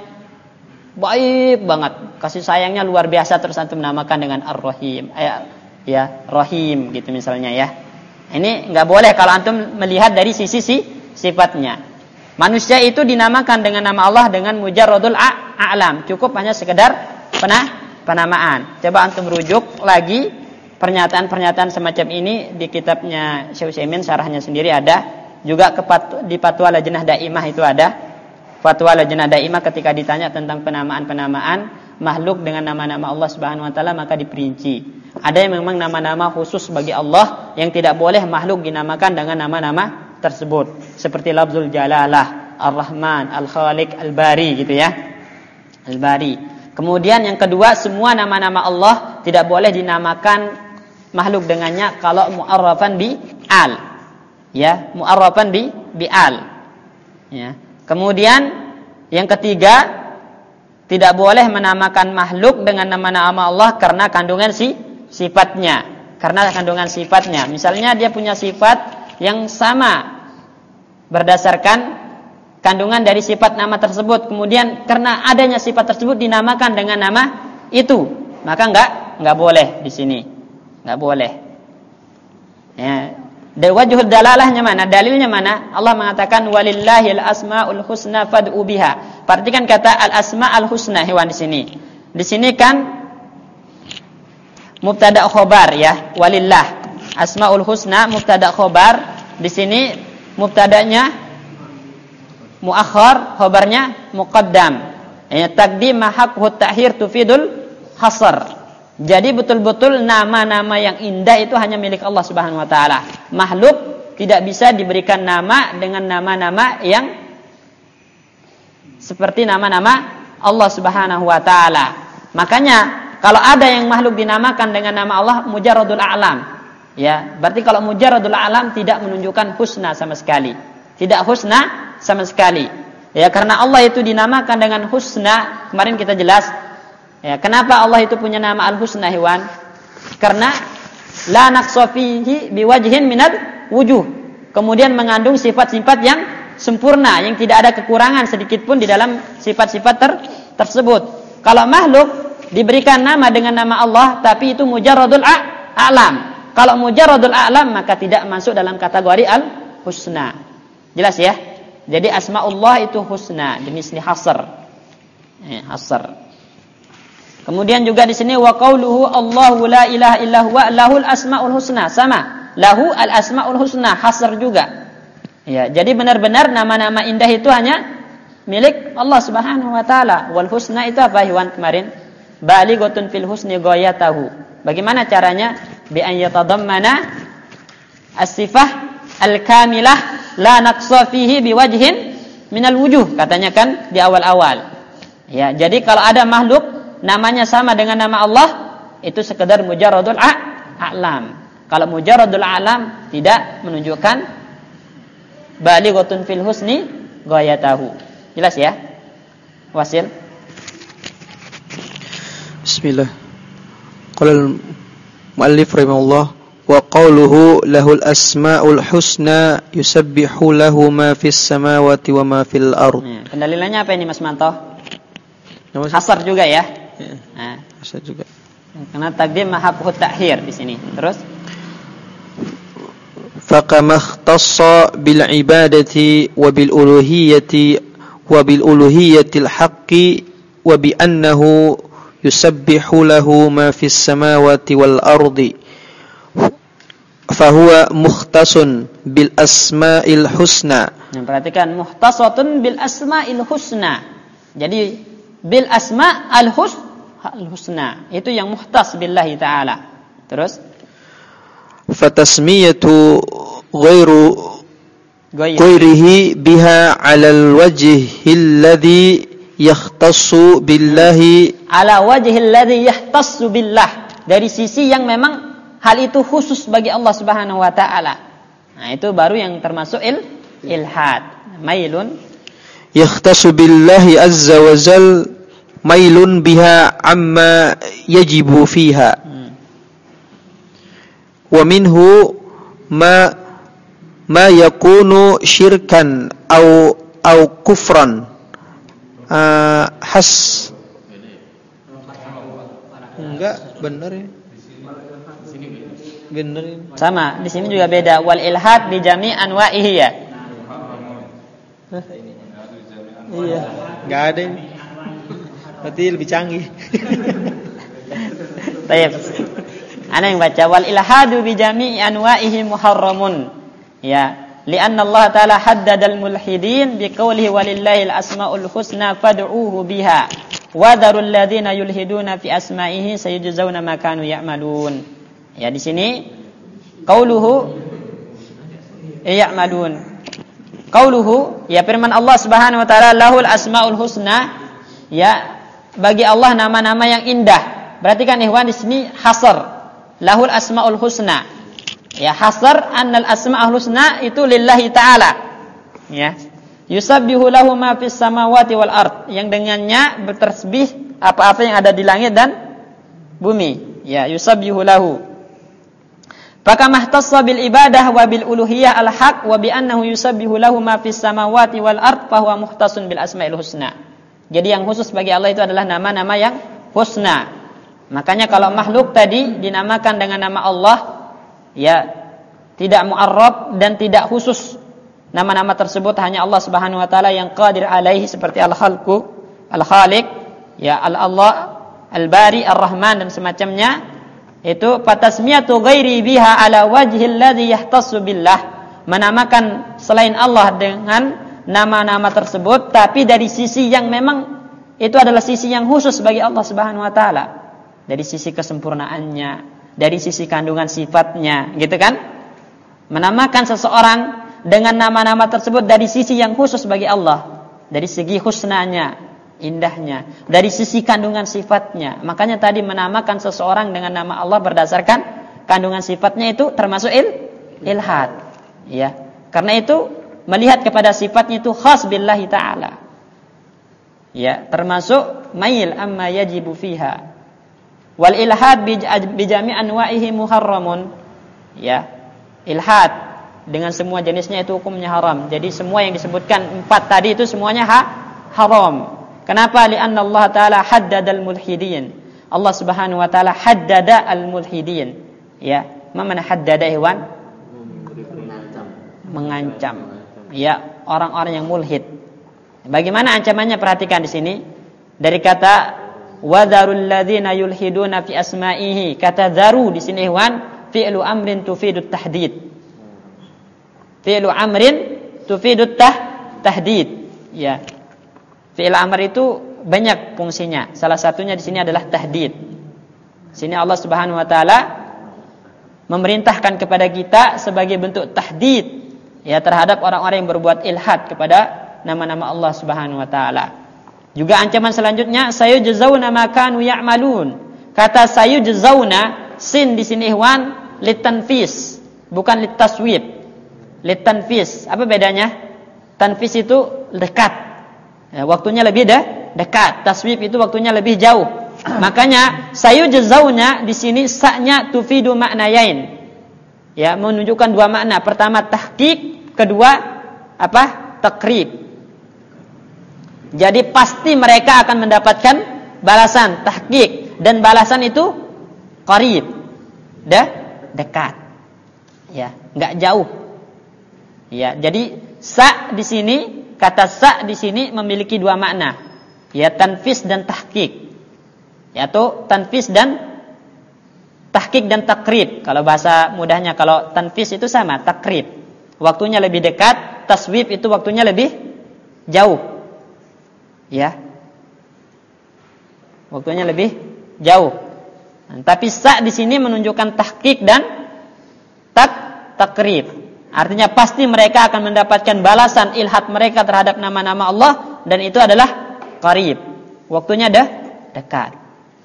baik banget, kasih sayangnya luar biasa, terus antum menamakan dengan ar-rahim. Ya, ya, rahim gitu misalnya ya. Ini enggak boleh kalau antum melihat dari sisi si sifatnya. Manusia itu dinamakan dengan nama Allah dengan mujarradul a'lam, cukup hanya sekedar penah penamaan. Coba antum rujuk lagi pernyataan-pernyataan semacam ini di kitabnya Syekh Utsaimin, syarahnya sendiri ada. Juga ke di Fatwa Lajnah Daimah itu ada. Fatwa Lajnah Daimah ketika ditanya tentang penamaan-penamaan makhluk dengan nama-nama Allah Subhanahu wa taala maka diperinci. Ada yang memang nama-nama khusus bagi Allah yang tidak boleh makhluk dinamakan dengan nama-nama tersebut. Seperti lafzul jalalah, Ar-Rahman, Al-Khaliq, Al-Bari gitu ya. Al-Bari. Kemudian yang kedua, semua nama-nama Allah tidak boleh dinamakan makhluk dengannya kalau mu'arrafan bi al. Ya, mu'arrafan bi bi al. Ya. Kemudian Yang ketiga, tidak boleh menamakan makhluk dengan nama-nama Allah karena kandungan si sifatnya. Karena kandungan sifatnya. Misalnya dia punya sifat yang sama berdasarkan kandungan dari sifat nama tersebut. Kemudian karena adanya sifat tersebut dinamakan dengan nama itu, maka enggak enggak boleh di sini. Enggak boleh. Ya. Dan wajhul dalalahnya mana? Dalilnya mana? Allah mengatakan walillahil asmaul husna fad'u biha. Perhatikan kata al asmaul husna hewan di sini. Di sini kan mubtada khobar ya, walillah. Asmaul husna mubtada khobar. Di sini mubtadanya muakhar, khobarnya muqaddam. Ya, taqdim haqqut ta'khir tufidul hasr. Jadi betul-betul nama-nama yang indah itu hanya milik Allah Subhanahu wa taala. Makhluk tidak bisa diberikan nama dengan nama-nama yang seperti nama-nama Allah Subhanahu wa taala. Makanya kalau ada yang makhluk dinamakan dengan nama Allah mujarradul a'lam, ya, berarti kalau mujarradul a'lam tidak menunjukkan husna sama sekali. Tidak husna sama sekali. Ya, karena Allah itu dinamakan dengan husna, kemarin kita jelas. Ya, kenapa Allah itu punya nama Al-Husna hewan? Karena la naqsa fihi biwajhin minal wujuh. Kemudian mengandung sifat-sifat yang sempurna, yang tidak ada kekurangan sedikit pun di dalam sifat-sifat ter tersebut. Kalau makhluk diberikan nama dengan nama Allah, tapi itu mujarradul a'lam. Kalau mujarradul a'lam maka tidak masuk dalam kategori Al-Husna. Jelas ya? Jadi asmaullah itu husna, jenis hasr. Ya, hasr. Kemudian juga di sini wa qauluhu Allahu la ilaha illa huwa lahul asmaul husna, sama. Lahu al asmaul husna, hasr juga. Ya, jadi benar-benar nama-nama indah itu hanya milik Allah Subhanahu wa taala. Wal husna itu apa hewan kemarin? Balighatun fil husni ghayatahu. Bagaimana caranya? Bi an yatadammana as-sifah al-kamilah la naqsa fihi biwajhin minal wujuh, katanya kan di awal-awal. Ya, jadi kalau ada makhluk namanya sama dengan nama Allah, itu sekedar mujarradul a'lam. Kalau mujarradul a'lam tidak menunjukkan balighatun fil husni ghayatahu. Jelas ya? Wasil. Bismillah. Qala al-muallif rahimahullah wa qawluhu lahul asmaul husna yusabbihu lahu ma fis samawati wa ma fil ard. Ya, pendalilannya apa ini Mas Manto? Hasar juga ya? Ya, nah, bisa juga. Karena takdim haqqut ta'khir di sini. Terus faqama ikhtassa bil ibadati wa bil uluhiyyati wa bil uluhiyyatil haqqi wa bi annahu yusabbihu lahu ma fis samawati wal ardi fahuwa mukhtasun bil asma'il husna. Nah, perhatikan mukhtasatun bil asma'il husna. Jadi bil asma al hus al husna itu yang muhtas billahi taala. Terus fatasmiyatu ghairu ghairihi biha 'ala al-wajhi alladhi yahtassu billahi ala wajhi alladhi yahtassu billah, dari sisi yang memang hal itu khusus bagi Allah Subhanahu wa taala. Nah, itu baru yang termasuk il ilhad, mailun yahtassu billahi azza wa jal mailun biha amma yajibu fiha. hmm. Wa minhu ma ma yakunu syirkan au au kufran uh, has enggak benar ya, benar ya. Sama di sini juga beda, wal ilhad bi jami' anwa'ihi ya. Iya, enggak ada ini. Berarti lebih canggih. Baik. Ana yang baca wal ilhadu bi jami'i anwa'ihi muharramun. Ya, li'anna Allah Ta'ala haddada al-mulhidin bi qawlihi walillahil asmaul husna fad'uuhu biha. Wa darul ladzina yulhiduna fi asma'ihi sayujzauna ma kanu ya'malun. Ya, di sini qauluhu ya'malun. Qauluhu, ya firman Allah Subhanahu wa taala lahul asmaul husna, ya bagi Allah nama-nama yang indah. Perhatikan ikhwan di sini hasr lahul asmaul husna. Ya, hasr annal asmaul husna itu lillahi taala. Ya. Yusabbihu lahu ma fis samawati wal ard, yang dengannya bertasbih apa-apa yang ada di langit dan bumi. Ya, yusabbihu lahu. Faka mahtassa bil ibadah wa bil uluhiyah al haq wa bi annahu yusabbihu lahu ma fis samawati wal ard fa huwa mukhtasun bil asmaul husna. Jadi yang khusus bagi Allah itu adalah nama-nama yang husna. Makanya kalau makhluk tadi dinamakan dengan nama Allah, ya tidak mu'arrab dan tidak khusus. Nama-nama tersebut hanya Allah Subhanahu wa taala yang qadir alaihi, seperti Al-Khalqu, Al-Khaliq, ya Al-Allah, Al-Bari, Ar-Rahman dan semacamnya. Itu patasmiyatu ghairi biha ala wajhil ladzi yahtassu billah, menamakan selain Allah dengan nama-nama tersebut tapi dari sisi yang memang itu adalah sisi yang khusus bagi Allah Subhanahu wa taala. Dari sisi kesempurnaannya, dari sisi kandungan sifatnya, gitu kan? Menamakan seseorang dengan nama-nama tersebut dari sisi yang khusus bagi Allah, dari segi husnanya, indahnya, dari sisi kandungan sifatnya. Makanya tadi menamakan seseorang dengan nama Allah berdasarkan kandungan sifatnya itu termasuk il, ilhad, ya. Karena itu melihat kepada sifatnya itu khas billahi ta'ala, ya, termasuk mail amma yajibu fiha. Wal ilhad bi jami' anwa'ihi muharramun, ya. Ilhad dengan semua jenisnya itu hukumnya haram. Jadi semua yang disebutkan empat tadi itu semuanya ha, haram. Kenapa? Li'anna Allah Ta'ala haddada al-mulhidin. Allah Subhanahu wa taala haddada al-mulhidin. Ya, apa makna haddada hewan? Mengancam. Mengancam. Ya, orang-orang yang mulhid. Bagaimana ancamannya? Perhatikan di sini. Dari kata wadharul ladzina yulhiduna fi asma'ihi. Kata dharu di sini hewan fi'lu amrin tufidut tahdid. Fi'lu amrin tufidut tah, tahdid. Ya. Fi'il amr itu banyak fungsinya. Salah satunya di sini adalah tahdid. Sini Allah Subhanahu wa taala memerintahkan kepada kita sebagai bentuk tahdid, ya, terhadap orang-orang yang berbuat ilhad kepada nama-nama Allah Subhanahu wa taala. Juga ancaman selanjutnya, sayujzauna ma kanu ya'malun. Kata sayujzauna, sin di sini ihwan litanfis, bukan litaswib. Litanfis, apa bedanya? Tanfis itu dekat, ya, waktunya lebih de- dekat. Taswib itu waktunya lebih jauh. Makanya sayujzauna di sini sa-nya tufidu maknayain, ya, menunjukkan dua makna. Pertama tahqiq, kedua apa? Takrib. Jadi pasti mereka akan mendapatkan balasan tahqiq, dan balasan itu qarib, dah dekat, ya, enggak jauh. Ya, jadi sa di sini, kata sa di sini memiliki dua makna, ya, tanfis dan tahqiq, yaitu tanfis dan tahqiq dan takrib. Kalau bahasa mudahnya, kalau tanfis itu sama, takrib waktunya lebih dekat, taswib itu waktunya lebih jauh, ya, waktunya lebih jauh. Nah, tapi sa di sini menunjukkan tahqiq dan tak takrib. Artinya pasti mereka akan mendapatkan balasan ilhad mereka terhadap nama-nama Allah, dan itu adalah qarib, waktunya dah dekat.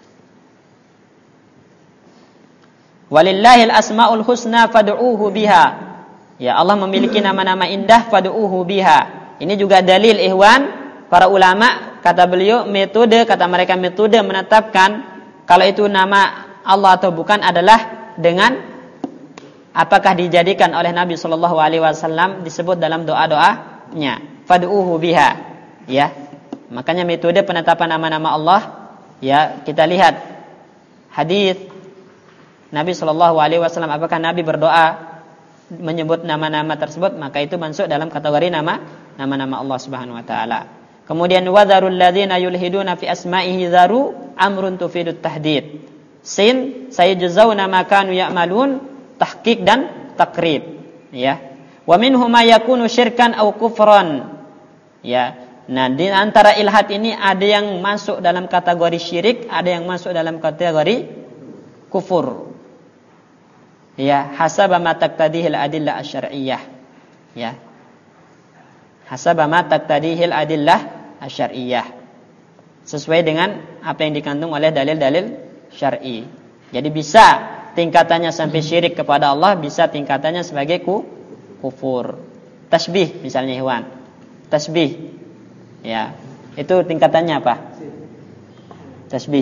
Walillahil asmaul husna fad'uuhu biha. Ya, Allah memiliki nama-nama indah, fad'uuhu biha. Ini juga dalil ihwan para ulama, kata beliau, metode, kata mereka metode menetapkan kalau itu nama Allah atau bukan adalah dengan apakah dijadikan oleh Nabi Shallallahu Alaihi Wasallam disebut dalam doa-doanya, fad'uuhu biha, ya. Makanya metode penetapan nama-nama Allah, ya, kita lihat hadis Nabi Shallallahu Alaihi Wasallam, apakah Nabi berdoa menyebut nama-nama tersebut, maka itu masuk dalam kategori nama nama-nama Allah Subhanahu Wa Taala. Kemudian wadharul ladzina yulhiduna fi asma'ihi dharu amrun tufidut tahdid. Sin sayajzauna ma kanu ya'malun, tahqiq dan takrib, ya. Wa minhum ma yakunu syirkan aw kufran, ya. Nah, di antara ilhad ini ada yang masuk dalam kategori syirik, ada yang masuk dalam kategori kufur, ya, hasaba ma taqtadihil adillah asy-syar'iyyah, ya, hasaba ma taqtadihil adillah asy-syar'iyyah, sesuai dengan apa yang dikandung oleh dalil-dalil syar'i. Jadi bisa tingkatannya sampai syirik kepada Allah, bisa tingkatannya sebagai ku, kufur. Tasbih misalnya hewan, tasbih. Ya, itu tingkatannya apa? Tasbih.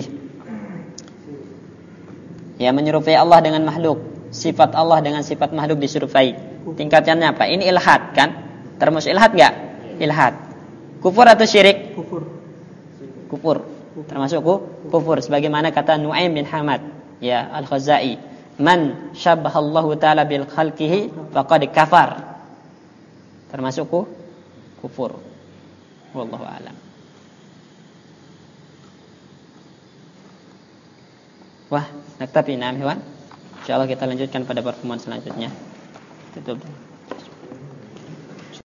Ya, menyerupai Allah dengan makhluk, sifat Allah dengan sifat makhluk diserupai. Tingkatannya apa? Ini ilhad kan? Termasuk ilhad enggak? Ilhad. Kufur atau syirik? Kufur. Kufur. Termasuk kufur sebagaimana kata Nu'aim bin Hamad, ya, Al-Khazai, man syabbahallahu ta'ala bil khalqihi faqad kafar. Termasuk kufur. Wallahu a'lam. Wah, naktafi na'am hewan. Insyaallah kita lanjutkan pada pertemuan selanjutnya. Tutup.